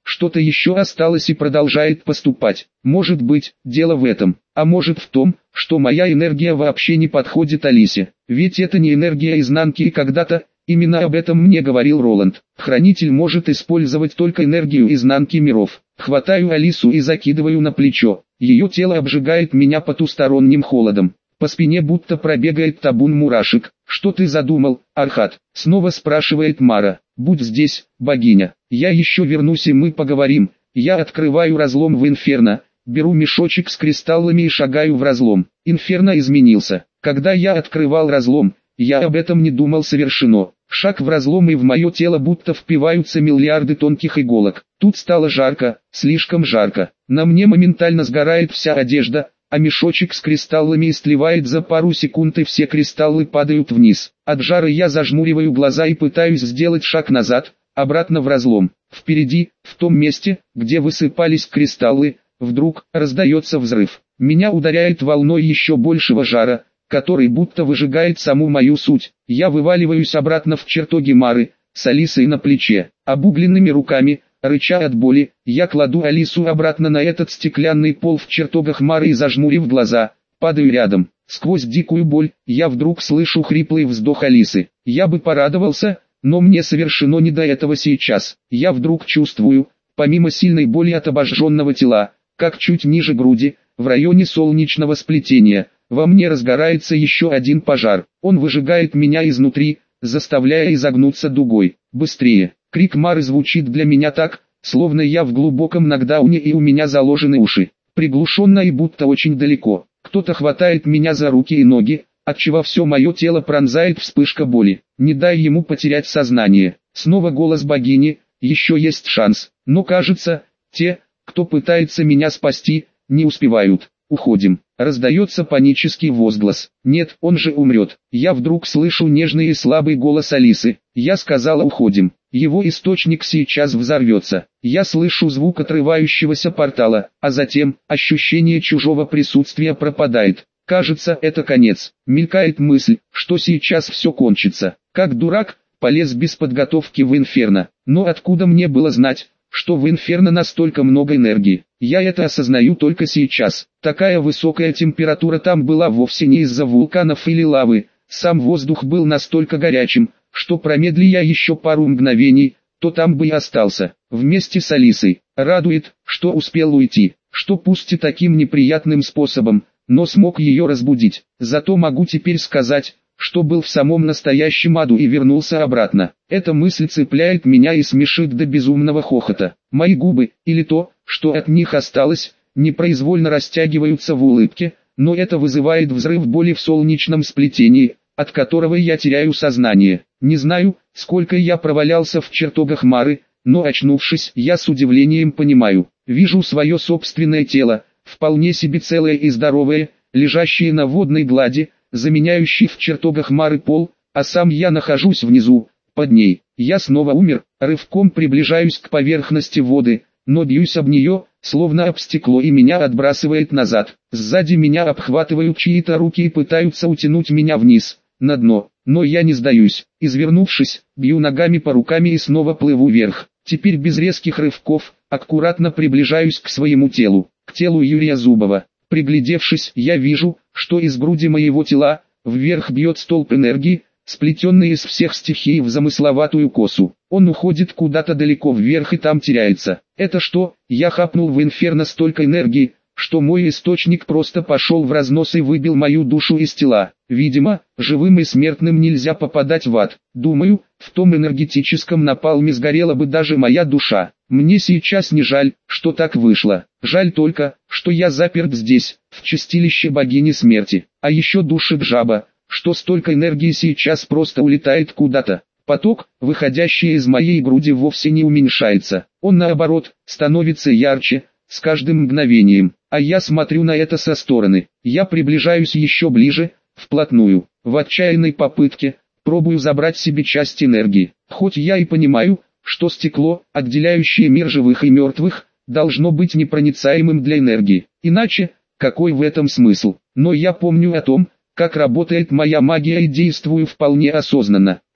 что-то еще осталось и продолжает поступать. Может быть, дело в этом, а может в том, что моя энергия вообще не подходит Алисе. Ведь это не энергия изнанки, и когда-то, именно об этом мне говорил Роланд, хранитель может использовать только энергию изнанки миров. Хватаю Алису и закидываю на плечо. Ее тело обжигает меня потусторонним холодом. По спине будто пробегает табун мурашек. «Что ты задумал, Архат?» — снова спрашивает Мара. «Будь здесь, богиня. Я еще вернусь и мы поговорим». Я открываю разлом в Инферно, беру мешочек с кристаллами и шагаю в разлом. Инферно изменился. Когда я открывал разлом, я об этом не думал совершенно. Шаг в разлом, и в мое тело будто впиваются миллиарды тонких иголок. Тут стало жарко, слишком жарко. На мне моментально сгорает вся одежда, а мешочек с кристаллами истлевает за пару секунд, и все кристаллы падают вниз. От жара я зажмуриваю глаза и пытаюсь сделать шаг назад, обратно в разлом. Впереди, в том месте, где высыпались кристаллы, вдруг раздается взрыв. Меня ударяет волной еще большего жара, который будто выжигает саму мою суть. Я вываливаюсь обратно в чертоги Мары, с Алисой на плече. Обугленными руками, рыча от боли, я кладу Алису обратно на этот стеклянный пол в чертогах Мары и, зажмурив глаза, падаю рядом. Сквозь дикую боль, я вдруг слышу хриплый вздох Алисы. Я бы порадовался, но мне совершенно не до этого сейчас. Я вдруг чувствую, помимо сильной боли от обожженного тела, как чуть ниже груди, в районе солнечного сплетения, во мне разгорается еще один пожар. Он выжигает меня изнутри, заставляя изогнуться дугой. «Быстрее!» Крик Мары звучит для меня так, словно я в глубоком нокдауне и у меня заложены уши. Приглушенно и будто очень далеко. Кто-то хватает меня за руки и ноги, отчего все мое тело пронзает вспышка боли. Не дай ему потерять сознание. Снова голос богини, еще есть шанс. Но кажется, те, кто пытается меня спасти, не успевают. «Уходим!» Раздается панический возглас. «Нет, он же умрет!» Я вдруг слышу нежный и слабый голос Алисы. Я сказала «уходим!» Его источник сейчас взорвется. Я слышу звук отрывающегося портала, а затем ощущение чужого присутствия пропадает. Кажется, это конец. Мелькает мысль, что сейчас все кончится. Как дурак, полез без подготовки в Инферно. Но откуда мне было знать, что в Инферно настолько много энергии? Я это осознаю только сейчас. Такая высокая температура там была вовсе не из-за вулканов или лавы. Сам воздух был настолько горячим, что промедли я еще пару мгновений, то там бы и остался, вместе с Алисой. Радует, что успел уйти, что пусть и таким неприятным способом, но смог ее разбудить. Зато могу теперь сказать, что был в самом настоящем аду и вернулся обратно. Эта мысль цепляет меня и смешит до безумного хохота. Мои губы, или то, что от них осталось, непроизвольно растягиваются в улыбке, но это вызывает взрыв боли в солнечном сплетении, от которого я теряю сознание. Не знаю, сколько я провалялся в чертогах Мары, но очнувшись, я с удивлением понимаю, вижу свое собственное тело, вполне себе целое и здоровое, лежащее на водной глади, заменяющий в чертогах Мары пол, а сам я нахожусь внизу, под ней. Я снова умер, рывком приближаюсь к поверхности воды, но бьюсь об нее, словно об стекло, и меня отбрасывает назад. Сзади меня обхватывают чьи-то руки и пытаются утянуть меня вниз, на дно, но я не сдаюсь. Извернувшись, бью ногами по рукам и снова плыву вверх. Теперь без резких рывков, аккуратно приближаюсь к своему телу, к телу Юрия Зубова. Приглядевшись, я вижу, что из груди моего тела, вверх бьет столб энергии, сплетенный из всех стихий в замысловатую косу. Он уходит куда-то далеко вверх и там теряется. Это что? Я хапнул в Инферно столько энергии, что мой источник просто пошел в разнос и выбил мою душу из тела. Видимо, живым и смертным нельзя попадать в ад. Думаю, в том энергетическом напалме сгорела бы даже моя душа. Мне сейчас не жаль, что так вышло. Жаль только, что я заперт здесь, в чистилище богини смерти. А еще душит жаба, что столько энергии сейчас просто улетает куда-то. Поток, выходящий из моей груди, вовсе не уменьшается. Он наоборот, становится ярче, с каждым мгновением. А я смотрю на это со стороны. Я приближаюсь еще ближе, вплотную. В отчаянной попытке, пробую забрать себе часть энергии. Хоть я и понимаю, что стекло, отделяющее мир живых и мертвых, должно быть непроницаемым для энергии. Иначе, какой в этом смысл? Но я помню о том, как работает моя магия, и действую вполне осознанно.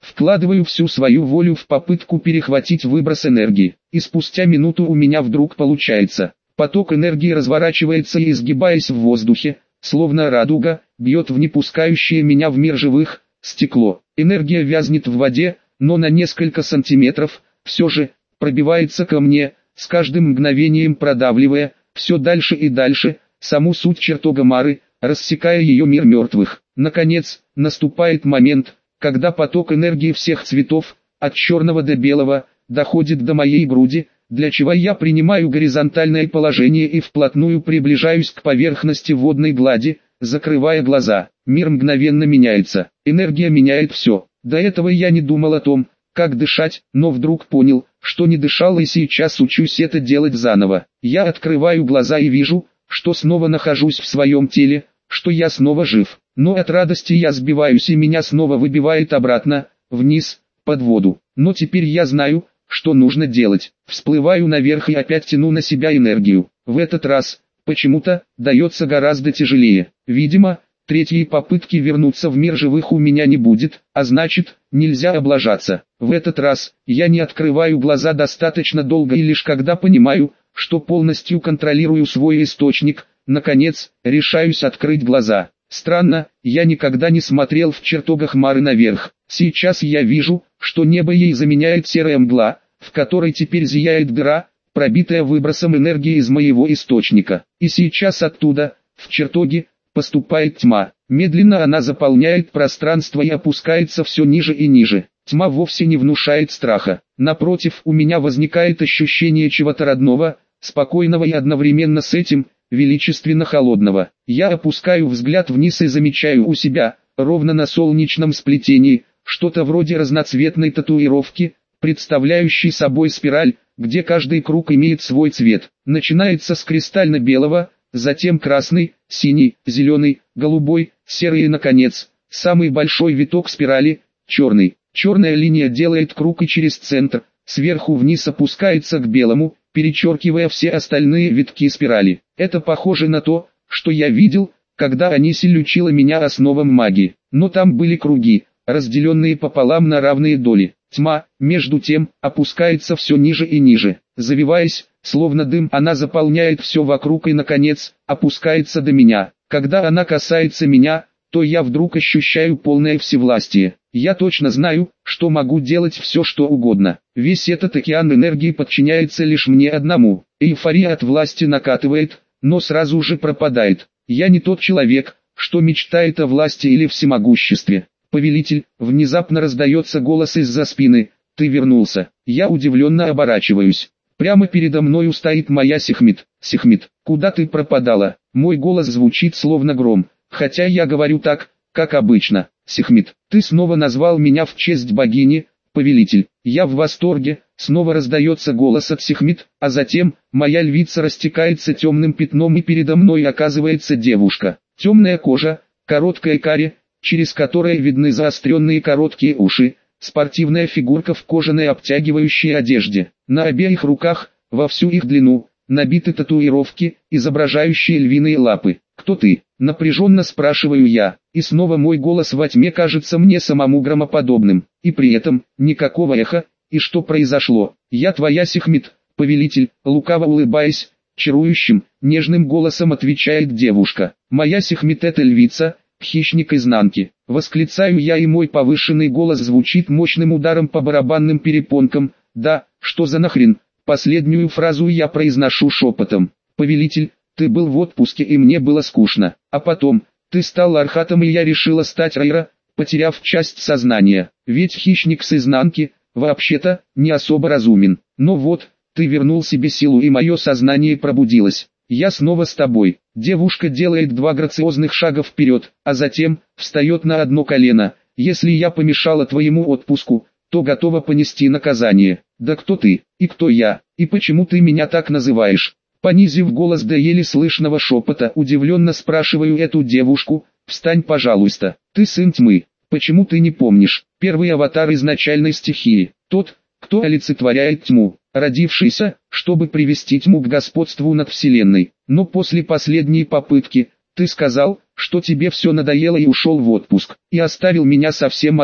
Вкладываю всю свою волю в попытку перехватить выброс энергии, и спустя минуту у меня вдруг получается. Поток энергии разворачивается и, изгибаясь в воздухе, словно радуга, бьет в непускающее меня в мир живых стекло. Энергия вязнет в воде, но на несколько сантиметров, все же, пробивается ко мне, с каждым мгновением продавливая, все дальше и дальше, саму суть чертога Мары, рассекая ее мир мертвых. Наконец, наступает момент, когда поток энергии всех цветов, от черного до белого, доходит до моей груди, для чего я принимаю горизонтальное положение и вплотную приближаюсь к поверхности водной глади, закрывая глаза. Мир мгновенно меняется, энергия меняет все. До этого я не думал о том, как дышать, но вдруг понял, что не дышал и сейчас учусь это делать заново. Я открываю глаза и вижу, что снова нахожусь в своем теле, что я снова жив. Но от радости я сбиваюсь и меня снова выбивает обратно, вниз, под воду. Но теперь я знаю, что нужно делать. Всплываю наверх и опять тяну на себя энергию. В этот раз, почему-то, дается гораздо тяжелее. Видимо, третьей попытки вернуться в мир живых у меня не будет, а значит, нельзя облажаться. В этот раз, я не открываю глаза достаточно долго и лишь когда понимаю, что полностью контролирую свой источник, наконец, решаюсь открыть глаза. Странно, я никогда не смотрел в чертогах Мары наверх. Сейчас я вижу, что небо ей заменяет серая мгла, в которой теперь зияет дыра, пробитая выбросом энергии из моего источника. И сейчас оттуда, в чертоге, поступает тьма. Медленно она заполняет пространство и опускается все ниже и ниже. Тьма вовсе не внушает страха. Напротив, у меня возникает ощущение чего-то родного, спокойного и одновременно с этим, величественно холодного. Я опускаю взгляд вниз и замечаю у себя, ровно на солнечном сплетении, что-то вроде разноцветной татуировки, представляющей собой спираль, где каждый круг имеет свой цвет. Начинается с кристально-белого, затем красный, синий, зеленый, голубой, серый и, наконец, самый большой виток спирали, черный. Черная линия делает круг и через центр, сверху вниз опускается к белому, перечеркивая все остальные витки спирали. Это похоже на то, что я видел, когда Анисиль учила меня основам магии. Но там были круги, разделенные пополам на равные доли. Тьма, между тем, опускается все ниже и ниже. Завиваясь, словно дым, она заполняет все вокруг и, наконец, опускается до меня. Когда она касается меня, то я вдруг ощущаю полное всевластие. Я точно знаю, что могу делать все, что угодно. Весь этот океан энергии подчиняется лишь мне одному. Эйфория от власти накатывает, но сразу же пропадает. Я не тот человек, что мечтает о власти или всемогуществе. Повелитель, внезапно раздается голос из-за спины. Ты вернулся. Я удивленно оборачиваюсь. Прямо передо мною стоит моя Сехмет. Сехмет, куда ты пропадала? Мой голос звучит словно гром, хотя я говорю так, как обычно. Сехмет, ты снова назвал меня в честь богини, повелитель. Я в восторге. Снова раздается голос от Сехмет, а затем, моя львица растекается темным пятном и передо мной оказывается девушка. Темная кожа, короткая каре, через которое видны заостренные короткие уши, спортивная фигурка в кожаной обтягивающей одежде. На обеих руках, во всю их длину, набиты татуировки, изображающие львиные лапы. «Кто ты?» – напряженно спрашиваю я, и снова мой голос во тьме кажется мне самому громоподобным, и при этом, никакого эха. И что произошло? Я твоя Сехмет, повелитель, лукаво улыбаясь, чарующим, нежным голосом отвечает девушка. Моя Сехмет — это львица, хищник изнанки. Восклицаю я, и мой повышенный голос звучит мощным ударом по барабанным перепонкам. Да, что за нахрен? Последнюю фразу я произношу шепотом. Повелитель, ты был в отпуске и мне было скучно. А потом, ты стал Архатом и я решила стать Райра, потеряв часть сознания. Ведь хищник с изнанки, вообще-то, не особо разумен. Но вот, ты вернул себе силу и мое сознание пробудилось. Я снова с тобой. Девушка делает два грациозных шага вперед, а затем, встает на одно колено. Если я помешала твоему отпуску, то готова понести наказание. Да кто ты, и кто я, и почему ты меня так называешь? Понизив голос до еле слышного шепота, удивленно спрашиваю эту девушку. Встань, пожалуйста, ты сын тьмы. Почему ты не помнишь? Первый аватар изначальной стихии, тот, кто олицетворяет тьму, родившийся, чтобы привести тьму к господству над вселенной. Но после последней попытки, ты сказал, что тебе все надоело и ушел в отпуск, и оставил меня совсем одну.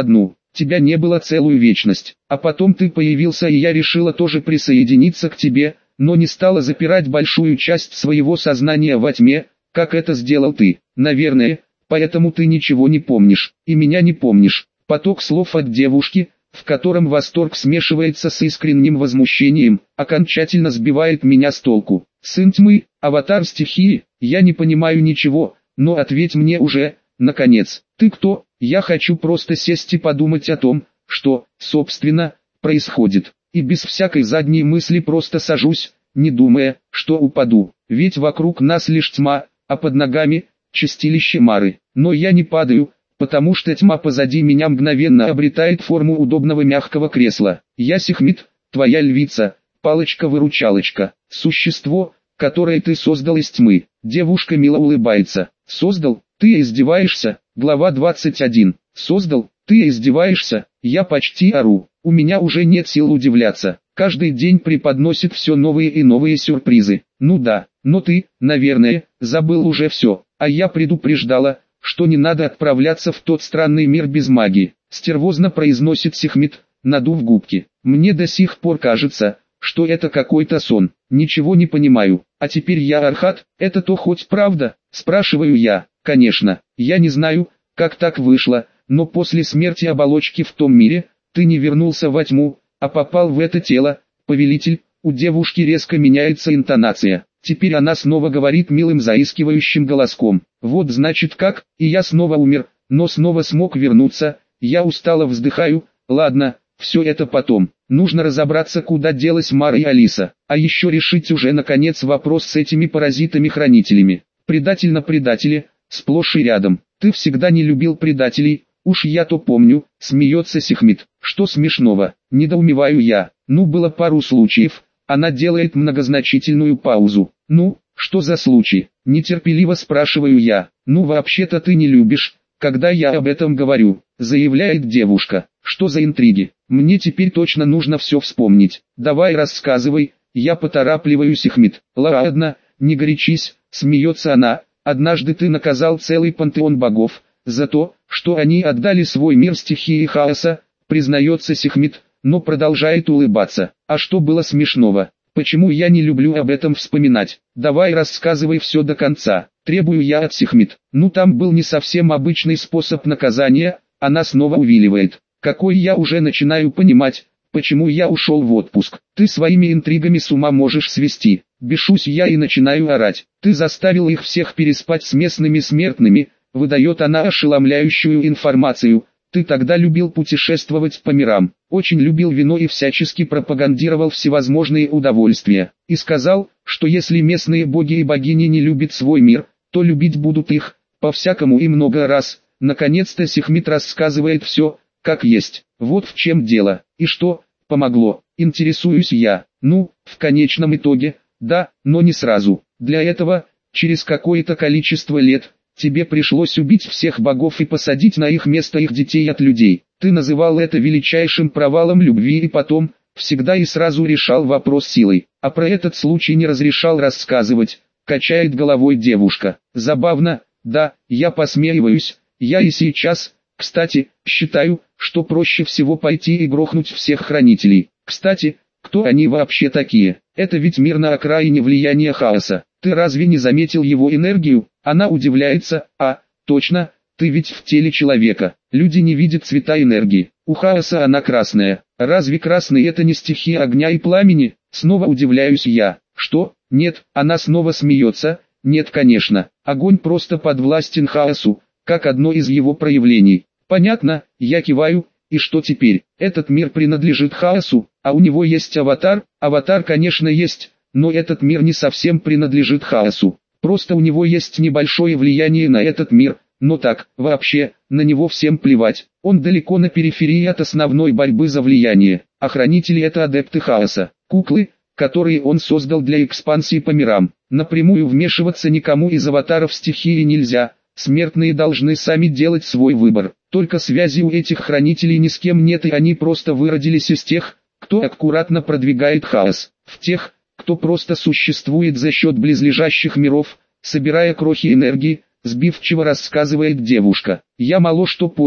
тебя не было целую вечность. А потом ты появился, и я решила тоже присоединиться к тебе, но не стала запирать большую часть своего сознания во тьме, как это сделал ты. Наверное, поэтому ты ничего не помнишь, и меня не помнишь. Поток слов от девушки, в котором восторг смешивается с искренним возмущением, окончательно сбивает меня с толку. Сын тьмы, аватар стихии, я не понимаю ничего, но ответь мне уже, наконец. Ты кто? Я хочу просто сесть и подумать о том, что, собственно, происходит. И без всякой задней мысли просто сажусь, не думая, что упаду. Ведь вокруг нас лишь тьма, а под ногами – чистилище Мары. Но я не падаю, потому что тьма позади меня мгновенно обретает форму удобного мягкого кресла. Я Сихмит, твоя львица, палочка-выручалочка, существо, которое ты создал из тьмы. Девушка мило улыбается. Создал? Ты издеваешься? Глава двадцать один. Создал? Ты издеваешься? Я почти ору. У меня уже нет сил удивляться. Каждый день преподносит все новые и новые сюрпризы. Ну да, но ты, наверное, забыл уже все. А я предупреждала, что не надо отправляться в тот странный мир без магии. Стервозно произносит Сихмит, надув губки. Мне до сих пор кажется, что это какой-то сон. Ничего не понимаю. А теперь я Архат, это то хоть правда? Спрашиваю я. Конечно, я не знаю, как так вышло, но после смерти оболочки в том мире, ты не вернулся во тьму, а попал в это тело, повелитель. У девушки резко меняется интонация. Теперь она снова говорит милым заискивающим голоском. Вот значит как, и я снова умер, но снова смог вернуться. Я устало вздыхаю. Ладно, все это потом. Нужно разобраться, куда делась Мара и Алиса. А еще решить уже наконец вопрос с этими паразитами-хранителями. Предатель на предателе, сплошь и рядом. Ты всегда не любил предателей, уж я то помню, смеется Сихмит. Что смешного? Недоумеваю я. Ну, было пару случаев. Она делает многозначительную паузу. Ну, что за случай? Нетерпеливо спрашиваю я. Ну, вообще-то ты не любишь, когда я об этом говорю, заявляет девушка. Что за интриги? Мне теперь точно нужно все вспомнить. Давай рассказывай. Я поторапливаю Сихмит. Ладно, не горячись, смеется она. Однажды ты наказал целый пантеон богов за то, что они отдали свой мир стихии хаоса, признается Сихмит, но продолжает улыбаться. А что было смешного? Почему я не люблю об этом вспоминать? Давай рассказывай все до конца. Требую я от Сихмит. Ну, там был не совсем обычный способ наказания. Она снова увиливает. Какой я уже начинаю понимать, почему я ушел в отпуск. Ты своими интригами с ума можешь свести. Бешусь я и начинаю орать. Ты заставил их всех переспать с местными смертными. Выдает она ошеломляющую информацию. Ты тогда любил путешествовать по мирам, очень любил вино и всячески пропагандировал всевозможные удовольствия. И сказал, что если местные боги и богини не любят свой мир, то любить будут их, по-всякому и много раз. Наконец-то Сихмит рассказывает все, как есть. Вот в чем дело. И что, помогло? Интересуюсь я. Ну, в конечном итоге, да, но не сразу. Для этого, через какое-то количество лет, тебе пришлось убить всех богов и посадить на их место их детей от людей. Ты называл это величайшим провалом любви и потом, всегда и сразу решал вопрос силой. А про этот случай не разрешал рассказывать, качает головой девушка. Забавно, да, я посмеиваюсь, я и сейчас, кстати, считаю, что проще всего пойти и грохнуть всех хранителей. Кстати, кто они вообще такие? Это ведь мир на окраине влияния хаоса. Ты разве не заметил его энергию? Она удивляется. А, точно, ты ведь в теле человека. Люди не видят цвета энергии. У хаоса она красная. Разве красный это не стихия огня и пламени? Снова удивляюсь я. Что? Нет, она снова смеется. Нет, конечно. Огонь просто подвластен хаосу, как одно из его проявлений. Понятно, я киваю. И что теперь? Этот мир принадлежит хаосу, а у него есть аватар? Аватар, конечно, есть, но этот мир не совсем принадлежит хаосу. Просто у него есть небольшое влияние на этот мир, но так, вообще, на него всем плевать. Он далеко на периферии от основной борьбы за влияние. А хранители это адепты хаоса, куклы, которые он создал для экспансии по мирам. Напрямую вмешиваться никому из аватаров стихии нельзя. Смертные должны сами делать свой выбор. Только связи у этих хранителей ни с кем нет, и они просто выродились из тех, кто аккуратно продвигает хаос, в тех, кто просто существует за счет близлежащих миров, собирая крохи энергии, сбивчиво рассказывает девушка. Я мало что понял,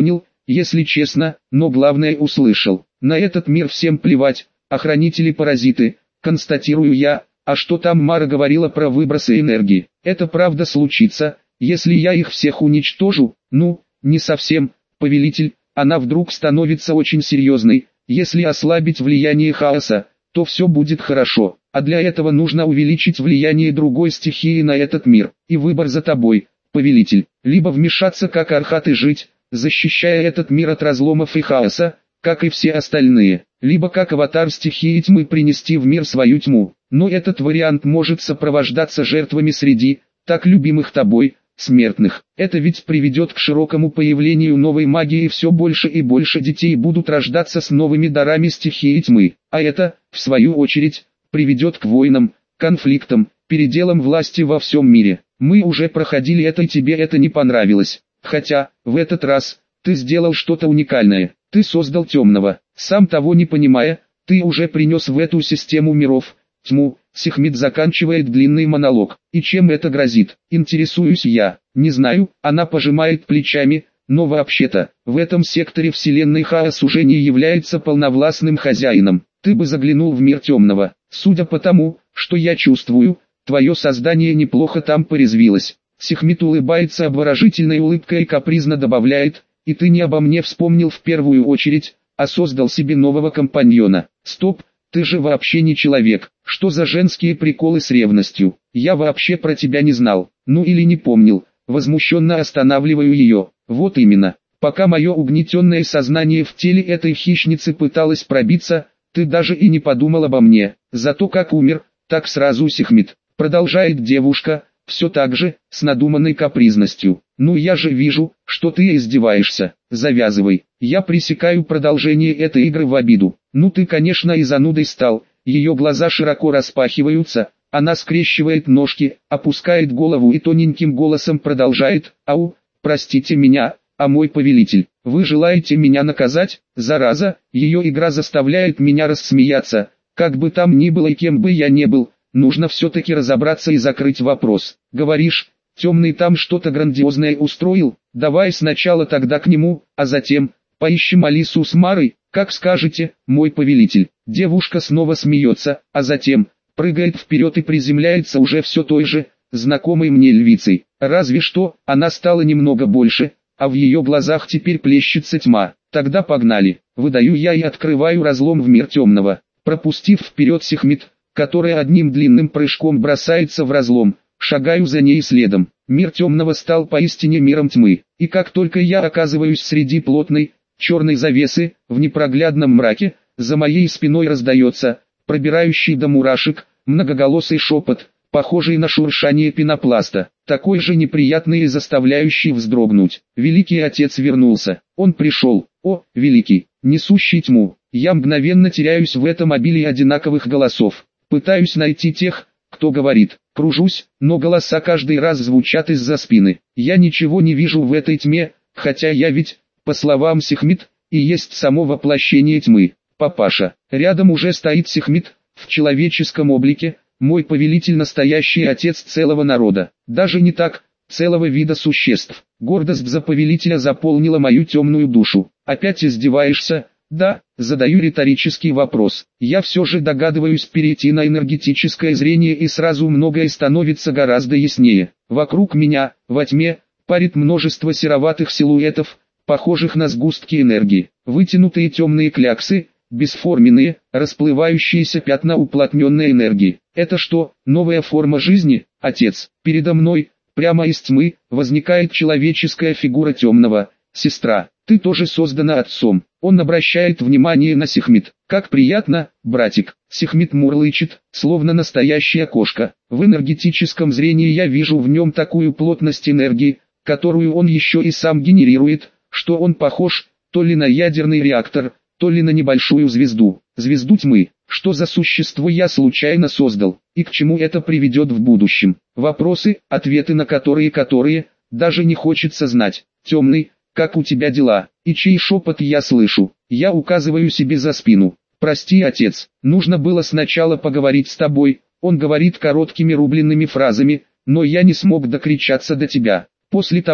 если честно, но главное услышал. На этот мир всем плевать, охранители-паразиты, констатирую я, а что там Мара говорила про выбросы энергии? Это правда случится, если я их всех уничтожу? Ну, не совсем, повелитель, она вдруг становится очень серьезной. Если ослабить влияние хаоса, то все будет хорошо, а для этого нужно увеличить влияние другой стихии на этот мир. И выбор за тобой, повелитель, либо вмешаться как архат и жить, защищая этот мир от разломов и хаоса, как и все остальные, либо как аватар стихии тьмы принести в мир свою тьму. Но этот вариант может сопровождаться жертвами среди, так любимых тобой, смертных. Это ведь приведет к широкому появлению новой магии, и все больше и больше детей будут рождаться с новыми дарами стихии тьмы. А это, в свою очередь, приведет к войнам, конфликтам, переделам власти во всем мире. Мы уже проходили это, и тебе это не понравилось. Хотя, в этот раз, ты сделал что-то уникальное. Ты создал темного. Сам того не понимая, ты уже принес в эту систему миров тьму. Сихмит заканчивает длинный монолог. И чем это грозит? Интересуюсь я. Не знаю, она пожимает плечами, но вообще-то, в этом секторе вселенной хаос уже не является полновластным хозяином. Ты бы заглянул в мир темного. Судя по тому, что я чувствую, твое создание неплохо там порезвилось. Сихмит улыбается обворожительной улыбкой и капризно добавляет, и ты не обо мне вспомнил в первую очередь, а создал себе нового компаньона. Стоп, ты же вообще не человек. Что за женские приколы с ревностью? Я вообще про тебя не знал, ну или не помнил. Возмущенно останавливаю ее. Вот именно. Пока мое угнетенное сознание в теле этой хищницы пыталось пробиться, ты даже и не подумал обо мне. Зато как умер, так сразу Сихмит. Продолжает девушка, все так же, с надуманной капризностью. Ну я же вижу, что ты издеваешься. Завязывай. Я пресекаю продолжение этой игры в обиду. Ну ты, конечно, и занудой стал. Ее глаза широко распахиваются, она скрещивает ножки, опускает голову и тоненьким голосом продолжает: «Ау, простите меня, а мой повелитель, вы желаете меня наказать, зараза?» Ее игра заставляет меня рассмеяться. Как бы там ни было и кем бы я не был, нужно все-таки разобраться и закрыть вопрос. Говоришь, темный там что-то грандиозное устроил? Давай сначала тогда к нему, а затем поищем Алису с Марой, как скажете, мой повелитель. Девушка снова смеется, а затем прыгает вперед и приземляется уже все той же, знакомой мне львицей. Разве что, она стала немного больше, а в ее глазах теперь плещется тьма. Тогда погнали. Выдаю я и открываю разлом в мир темного, пропустив вперед Сихмит, которая одним длинным прыжком бросается в разлом. Шагаю за ней следом. Мир темного стал поистине миром тьмы, и как только я оказываюсь среди плотной, черной завесы, в непроглядном мраке, за моей спиной раздается, пробирающий до мурашек, многоголосый шепот, похожий на шуршание пенопласта, такой же неприятный и заставляющий вздрогнуть. Великий Отец вернулся, он пришел, о, великий, несущий тьму. Я мгновенно теряюсь в этом обилии одинаковых голосов, пытаюсь найти тех, кто говорит, кружусь, но голоса каждый раз звучат из-за спины. Я ничего не вижу в этой тьме, хотя я ведь, по словам Сихмит, и есть само воплощение тьмы. Папаша, рядом уже стоит Сихмит, в человеческом облике, мой повелитель, настоящий отец целого народа. Даже не так, целого вида существ. Гордость за повелителя заполнила мою темную душу. Опять издеваешься? Да, задаю риторический вопрос. Я все же догадываюсь перейти на энергетическое зрение, и сразу многое становится гораздо яснее. Вокруг меня, во тьме, парит множество сероватых силуэтов, похожих на сгустки энергии. Вытянутые темные кляксы, бесформенные, расплывающиеся пятна уплотненной энергии. Это что, новая форма жизни, отец? Передо мной, прямо из тьмы, возникает человеческая фигура темного. Сестра, ты тоже создана отцом. Он обращает внимание на Сихмит. Как приятно, братик. Сихмит мурлычет, словно настоящая кошка. В энергетическом зрении я вижу в нем такую плотность энергии, которую он еще и сам генерирует, что он похож то ли на ядерный реактор, то ли на небольшую звезду. Звезду тьмы. Что за существо я случайно создал, и к чему это приведет в будущем? Вопросы, ответы на которые которые, даже не хочется знать. Темный, как у тебя дела? И чей шепот я слышу? Я указываю себе за спину. Прости, отец, нужно было сначала поговорить с тобой. Он говорит короткими рубленными фразами, но я не смог докричаться до тебя. После того,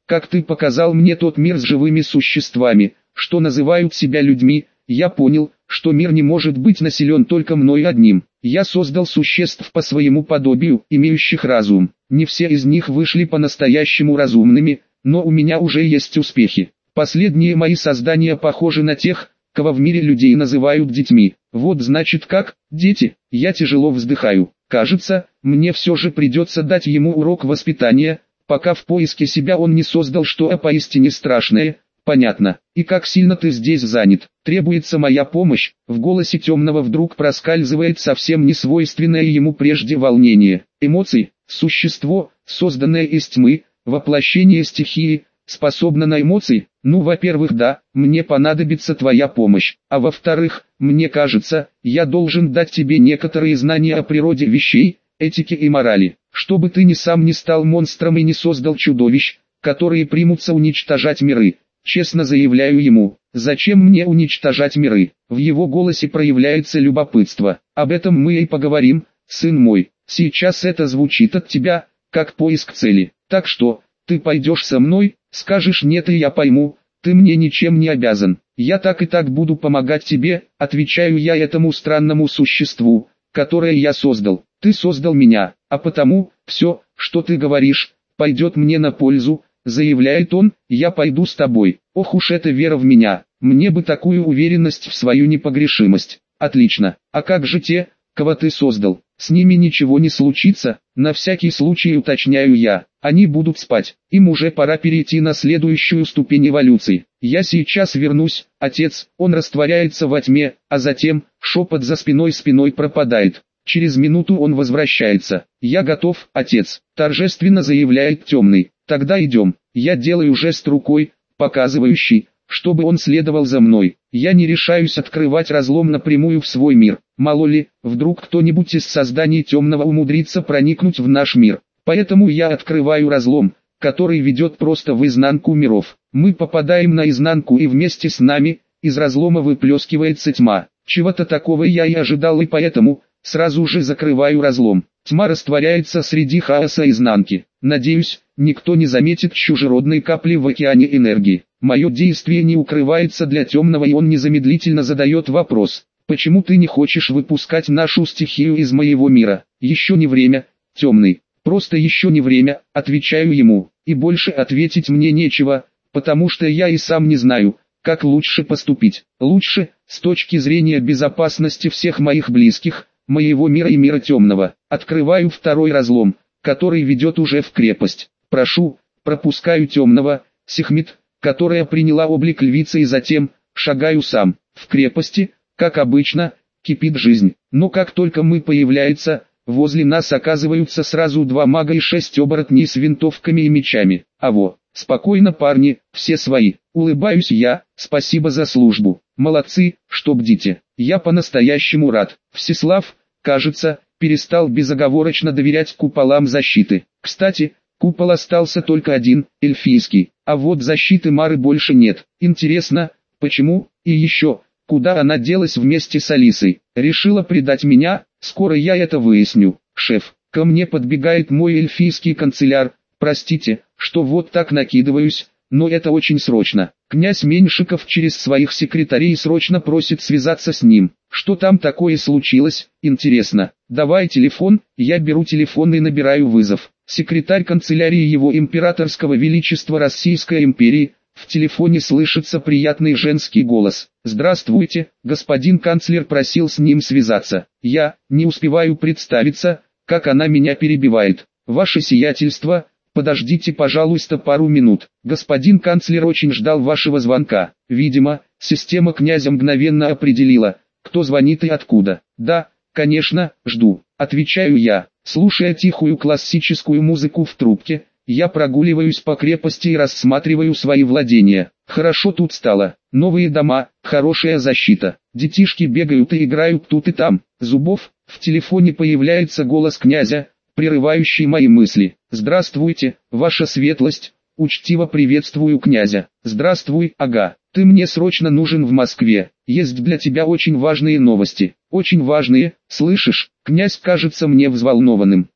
как ты показал мне тот мир с живыми существами, что называют себя людьми, я понял, что мир не может быть населен только мной одним. Я создал существ по своему подобию, имеющих разум. Не все из них вышли по-настоящему разумными, но у меня уже есть успехи. Последние мои создания похожи на тех, кого в мире людей называют детьми. Вот значит как, дети, я тяжело вздыхаю. Кажется, мне все же придется дать ему урок воспитания, пока в поиске себя он не создал что-то поистине страшное. Понятно. И как сильно ты здесь занят? Требуется моя помощь. В голосе темного вдруг проскальзывает совсем несвойственное ему прежде волнение. Эмоции, существо, созданное из тьмы, воплощение стихии, способно на эмоции? Ну, во-первых, да, мне понадобится твоя помощь. А во-вторых, мне кажется, я должен дать тебе некоторые знания о природе вещей, этике и морали, чтобы ты ни сам не стал монстром и не создал чудовищ, которые примутся уничтожать миры. Честно заявляю ему, зачем мне уничтожать миры? В его голосе проявляется любопытство. Об этом мы и поговорим, сын мой. Сейчас это звучит от тебя, как поиск цели. Так что, ты пойдешь со мной, скажешь нет и я пойму, ты мне ничем не обязан. Я так и так буду помогать тебе, отвечаю я этому странному существу, которое я создал. Ты создал меня, а потому, все, что ты говоришь, пойдет мне на пользу. Заявляет он, я пойду с тобой. Ох уж эта вера в меня, мне бы такую уверенность в свою непогрешимость. Отлично, а как же те, кого ты создал? С ними ничего не случится? На всякий случай уточняю я, они будут спать. Им уже пора перейти на следующую ступень эволюции. Я сейчас вернусь, отец. Он растворяется во тьме, а затем, шепот за спиной спиной пропадает. Через минуту он возвращается. «Я готов, отец», – торжественно заявляет темный. «Тогда идем». Я делаю жест рукой, показывающий, чтобы он следовал за мной. Я не решаюсь открывать разлом напрямую в свой мир. Мало ли, вдруг кто-нибудь из созданий темного умудрится проникнуть в наш мир. Поэтому я открываю разлом, который ведет просто в изнанку миров. Мы попадаем на изнанку, и вместе с нами из разлома выплескивается тьма. Чего-то такого я и ожидал, и поэтому сразу же закрываю разлом. Тьма растворяется среди хаоса изнанки. Надеюсь, никто не заметит чужеродные капли в океане энергии. Мое действие не укрывается для темного, и он незамедлительно задает вопрос. Почему ты не хочешь выпускать нашу стихию из моего мира? Еще не время, темный. Просто еще не время, отвечаю ему. И больше ответить мне нечего, потому что я и сам не знаю, как лучше поступить. Лучше, с точки зрения безопасности всех моих близких, моего мира и мира темного. Открываю второй разлом, который ведет уже в крепость. Прошу, пропускаю темного, Сехмет, которая приняла облик львицы, и затем шагаю сам. В крепости, как обычно, кипит жизнь. Но как только мы появляемся, возле нас оказываются сразу два мага и шесть оборотней с винтовками и мечами. Аво, спокойно, парни, все свои. Улыбаюсь я, спасибо за службу. Молодцы, что бдите. Я по-настоящему рад. Всеслав, кажется, перестал безоговорочно доверять куполам защиты. Кстати, купол остался только один, эльфийский. А вот защиты Мары больше нет. Интересно, почему? И еще, куда она делась вместе с Алисой? Решила предать меня? Скоро я это выясню. Шеф, ко мне подбегает мой эльфийский канцеляр. Простите, что вот так накидываюсь, но это очень срочно. Князь Меньшиков через своих секретарей срочно просит связаться с ним. Что там такое случилось, интересно? Давай телефон. Я беру телефон и набираю вызов. Секретарь канцелярии Его Императорского Величества Российской империи. В телефоне слышится приятный женский голос. «Здравствуйте, господин канцлер просил с ним связаться». Я не успеваю представиться, как она меня перебивает. «Ваше сиятельство, подождите, пожалуйста, пару минут. Господин канцлер очень ждал вашего звонка». Видимо, система князя мгновенно определила, кто звонит и откуда. «Да, конечно, жду», отвечаю я. Слушая тихую классическую музыку в трубке, я прогуливаюсь по крепости и рассматриваю свои владения. Хорошо тут стало. Новые дома, хорошая защита. Детишки бегают и играют тут и там. Зубов, в телефоне появляется голос князя, прерывающий мои мысли. «Здравствуйте, ваша светлость». Учтиво приветствую князя. «Здравствуй, ага. Ты мне срочно нужен в Москве. Есть для тебя очень важные новости». «Очень важные, слышишь?» Князь кажется мне взволнованным.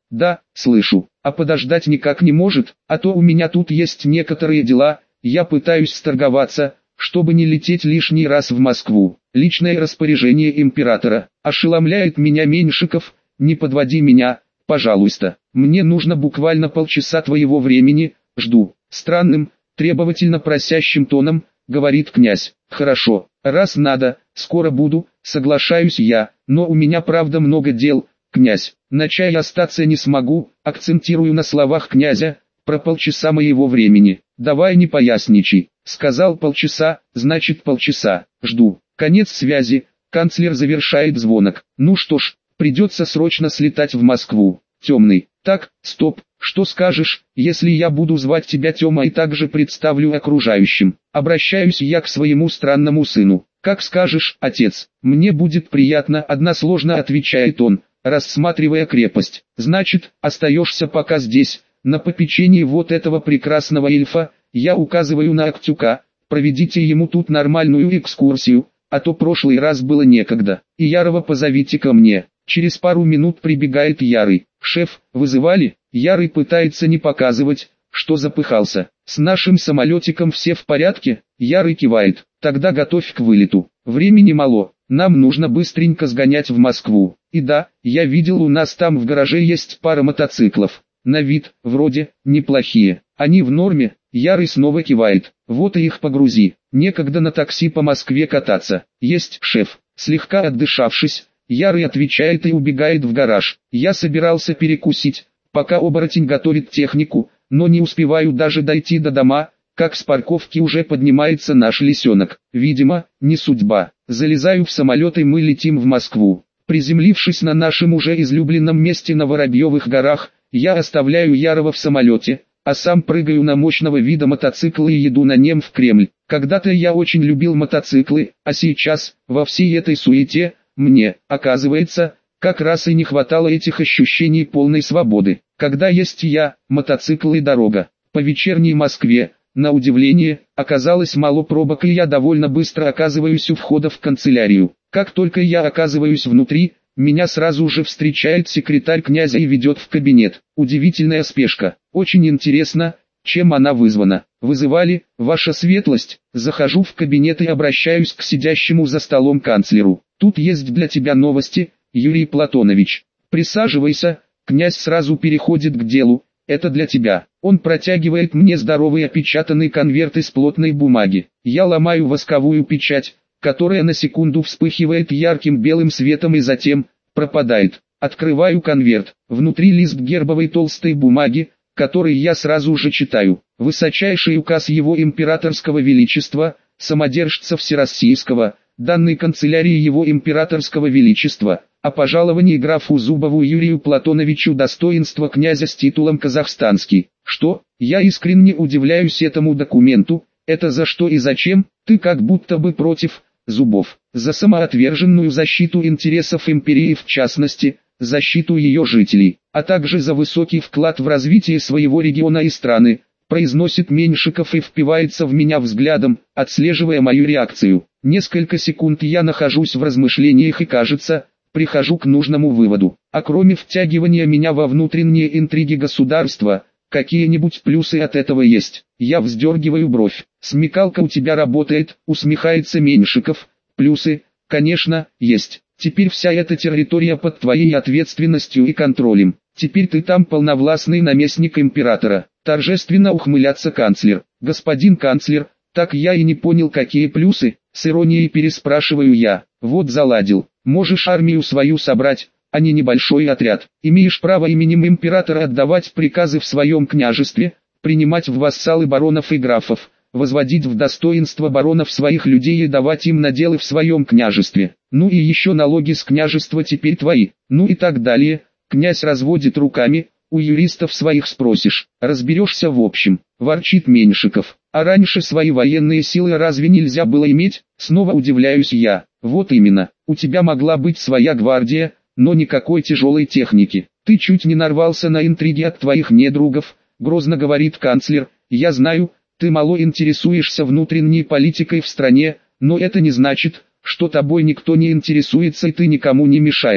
Да, слышу. А подождать никак не может, а то у меня тут есть некоторые дела, я пытаюсь сторговаться, чтобы не лететь лишний раз в Москву. Личное распоряжение императора. Ошеломляет меня Меньшиков, не подводи меня, пожалуйста. Мне нужно буквально полчаса твоего времени, жду. Странным, требовательно просящим тоном, говорит князь. Хорошо, раз надо, скоро буду, соглашаюсь я, но у меня правда много дел, князь. На чай остаться не смогу, акцентирую на словах князя, про полчаса моего времени. Давай не поясничай, сказал полчаса, значит полчаса, жду. Конец связи, канцлер завершает звонок. Ну что ж, придется срочно слетать в Москву. Темный, так, стоп, что скажешь, если я буду звать тебя Тёма и также представлю окружающим? Обращаюсь я к своему странному сыну. Как скажешь, отец, мне будет приятно, односложно отвечает он, рассматривая крепость. Значит, остаешься пока здесь, на попечении вот этого прекрасного эльфа, я указываю на Актюка, проведите ему тут нормальную экскурсию, а то прошлый раз было некогда, и Ярова позовите ко мне. Через пару минут прибегает Ярый. «Шеф, вызывали?» Ярый пытается не показывать, что запыхался. «С нашим самолетиком все в порядке?» Ярый кивает. «Тогда готовь к вылету. Времени мало, нам нужно быстренько сгонять в Москву. И да, я видел, у нас там в гараже есть пара мотоциклов. На вид, вроде, неплохие. Они в норме?» Ярый снова кивает. «Вот и их погрузи. Некогда на такси по Москве кататься». «Есть, шеф». Слегка отдышавшись, Ярый отвечает и убегает в гараж. Я собирался перекусить, пока оборотень готовит технику, но не успеваю даже дойти до дома, как с парковки уже поднимается наш лисенок. Видимо, не судьба. Залезаю в самолет и мы летим в Москву. Приземлившись на нашем уже излюбленном месте на Воробьевых горах, я оставляю Ярова в самолете, а сам прыгаю на мощного вида мотоцикла и еду на нем в Кремль. Когда-то я очень любил мотоциклы, а сейчас, во всей этой суете, мне, оказывается, как раз и не хватало этих ощущений полной свободы. Когда есть я, мотоцикл и дорога. По вечерней Москве, на удивление, оказалось мало пробок, и я довольно быстро оказываюсь у входа в канцелярию. Как только я оказываюсь внутри, меня сразу же встречает секретарь князя и ведет в кабинет. Удивительная спешка. Очень интересно, чем она вызвана. Вызывали, ваша светлость. Захожу в кабинет и обращаюсь к сидящему за столом канцлеру. Тут есть для тебя новости, Юрий Платонович. Присаживайся. Князь сразу переходит к делу. Это для тебя. Он протягивает мне здоровый опечатанный конверт из плотной бумаги. Я ломаю восковую печать, которая на секунду вспыхивает ярким белым светом и затем пропадает. Открываю конверт. Внутри лист гербовой толстой бумаги, который я сразу же читаю. Высочайший указ его императорского величества, самодержца Всероссийского, данной канцелярии его императорского величества, о пожаловании графу Зубову Юрию Платоновичу достоинства князя с титулом казахстанский. Что? Я искренне удивляюсь этому документу. Это за что и зачем? Ты как будто бы против Зубов. За самоотверженную защиту интересов империи, в частности, защиту ее жителей, а также за высокий вклад в развитие своего региона и страны, произносит Меньшиков и впивается в меня взглядом, отслеживая мою реакцию. Несколько секунд я нахожусь в размышлениях и, кажется, прихожу к нужному выводу. А кроме втягивания меня во внутренние интриги государства, какие-нибудь плюсы от этого есть? Я вздергиваю бровь. Смекалка у тебя работает, усмехается Меньшиков. Плюсы, конечно, есть. Теперь вся эта территория под твоей ответственностью и контролем. Теперь ты там полновластный наместник императора. Торжественно ухмыляется канцлер. Господин канцлер, так я и не понял, какие плюсы, с иронией переспрашиваю я. Вот заладил. Можешь армию свою собрать, а не небольшой отряд. Имеешь право именем императора отдавать приказы в своем княжестве, принимать в вассалы баронов и графов, возводить в достоинство баронов своих людей и давать им наделы в своем княжестве. Ну и еще налоги с княжества теперь твои, ну и так далее. Князь разводит руками, у юристов своих спросишь, разберешься в общем, ворчит Меньшиков. А раньше свои военные силы разве нельзя было иметь? Снова удивляюсь я. Вот именно, у тебя могла быть своя гвардия, но никакой тяжелой техники. Ты чуть не нарвался на интриги от твоих недругов, грозно говорит канцлер. Я знаю, ты мало интересуешься внутренней политикой в стране, но это не значит, что тобой никто не интересуется и ты никому не мешаешь.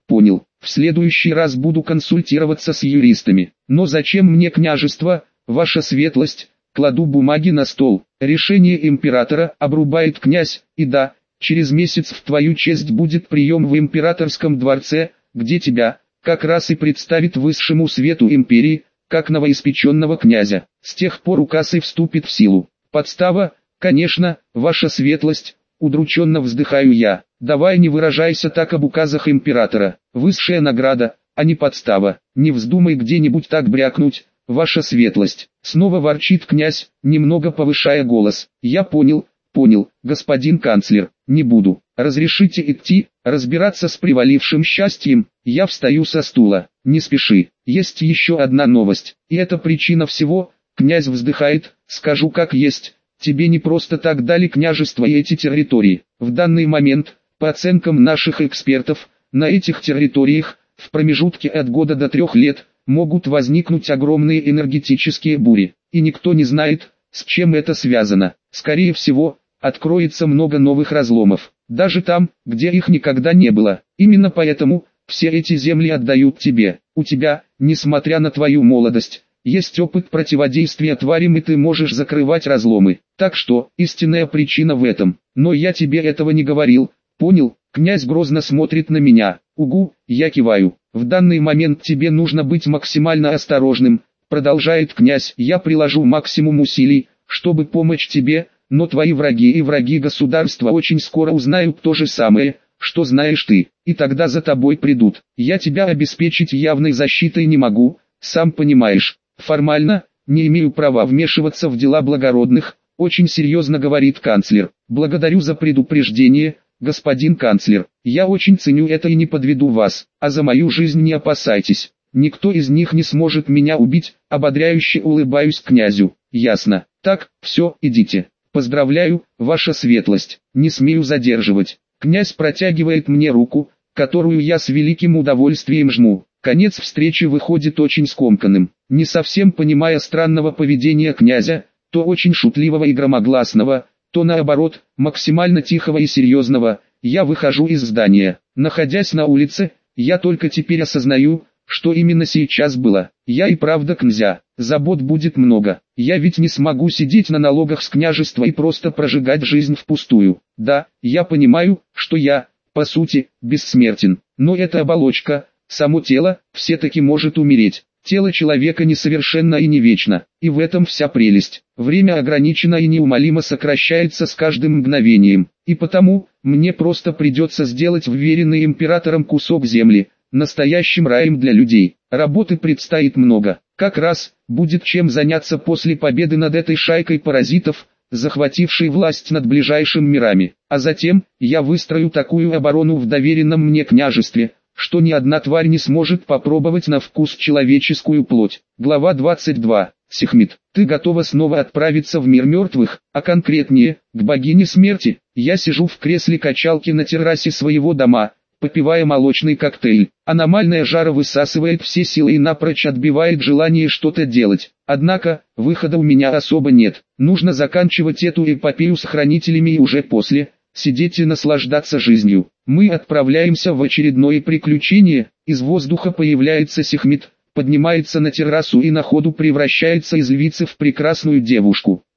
Понял. В следующий раз буду консультироваться с юристами. Но зачем мне княжество, ваша светлость? Кладу бумаги на стол. Решение императора, обрубает князь, и да, через месяц в твою честь будет прием в императорском дворце, где тебя, как раз и представит высшему свету империи, как новоиспеченного князя. С тех пор указ и вступит в силу. Подстава, конечно, ваша светлость, удрученно вздыхаю я. Давай не выражайся так об указах императора. Высшая награда, а не подстава. Не вздумай где-нибудь так брякнуть, ваша светлость. Снова ворчит князь, немного повышая голос. Я понял, понял, господин канцлер, не буду. Разрешите идти, разбираться с привалившим счастьем. Я встаю со стула. Не спеши, есть еще одна новость. И это причина всего. Князь вздыхает, скажу как есть. Тебе не просто так дали княжество и эти территории. В данный момент, по оценкам наших экспертов, на этих территориях, в промежутке от года до трех лет, могут возникнуть огромные энергетические бури. И никто не знает, с чем это связано. Скорее всего, откроется много новых разломов. Даже там, где их никогда не было. Именно поэтому, все эти земли отдают тебе. У тебя, несмотря на твою молодость, есть опыт противодействия тварям и ты можешь закрывать разломы. Так что, истинная причина в этом. Но я тебе этого не говорил, понял? Князь грозно смотрит на меня. Угу, я киваю. В данный момент тебе нужно быть максимально осторожным, продолжает князь. Я приложу максимум усилий, чтобы помочь тебе, но твои враги и враги государства очень скоро узнают то же самое, что знаешь ты, и тогда за тобой придут. Я тебя обеспечить явной защитой не могу, сам понимаешь. Формально, не имею права вмешиваться в дела благородных, очень серьезно говорит канцлер. Благодарю за предупреждение, господин канцлер. Я очень ценю это и не подведу вас, а за мою жизнь не опасайтесь. Никто из них не сможет меня убить, ободряюще улыбаюсь князю. Ясно. Так, все, идите. Поздравляю, ваша светлость. Не смею задерживать. Князь протягивает мне руку, которую я с великим удовольствием жму. Конец встречи выходит очень скомканным. Не совсем понимая странного поведения князя, то очень шутливого и громогласного, то наоборот, максимально тихого и серьезного, я выхожу из здания. Находясь на улице, я только теперь осознаю, что именно сейчас было. Я и правда князя, забот будет много. Я ведь не смогу сидеть на налогах с княжества и просто прожигать жизнь впустую. Да, я понимаю, что я, по сути, бессмертен. Но эта оболочка, само тело, все-таки может умереть. Тело человека несовершенно и не вечно, и в этом вся прелесть. Время ограничено и неумолимо сокращается с каждым мгновением, и потому, мне просто придется сделать вверенный императором кусок земли, настоящим раем для людей. Работы предстоит много, как раз, будет чем заняться после победы над этой шайкой паразитов, захватившей власть над ближайшими мирами. А затем, я выстрою такую оборону в доверенном мне княжестве, что ни одна тварь не сможет попробовать на вкус человеческую плоть. Глава двадцать два. Сехмет, ты готова снова отправиться в мир мертвых, а конкретнее, к богине смерти? Я сижу в кресле качалки на террасе своего дома, попивая молочный коктейль. Аномальная жара высасывает все силы и напрочь отбивает желание что-то делать. Однако, выхода у меня особо нет. Нужно заканчивать эту эпопею с хранителями и уже после сидеть и наслаждаться жизнью. Мы отправляемся в очередное приключение. Из воздуха появляется Сехмет, поднимается на террасу и на ходу превращается из львицы в прекрасную девушку.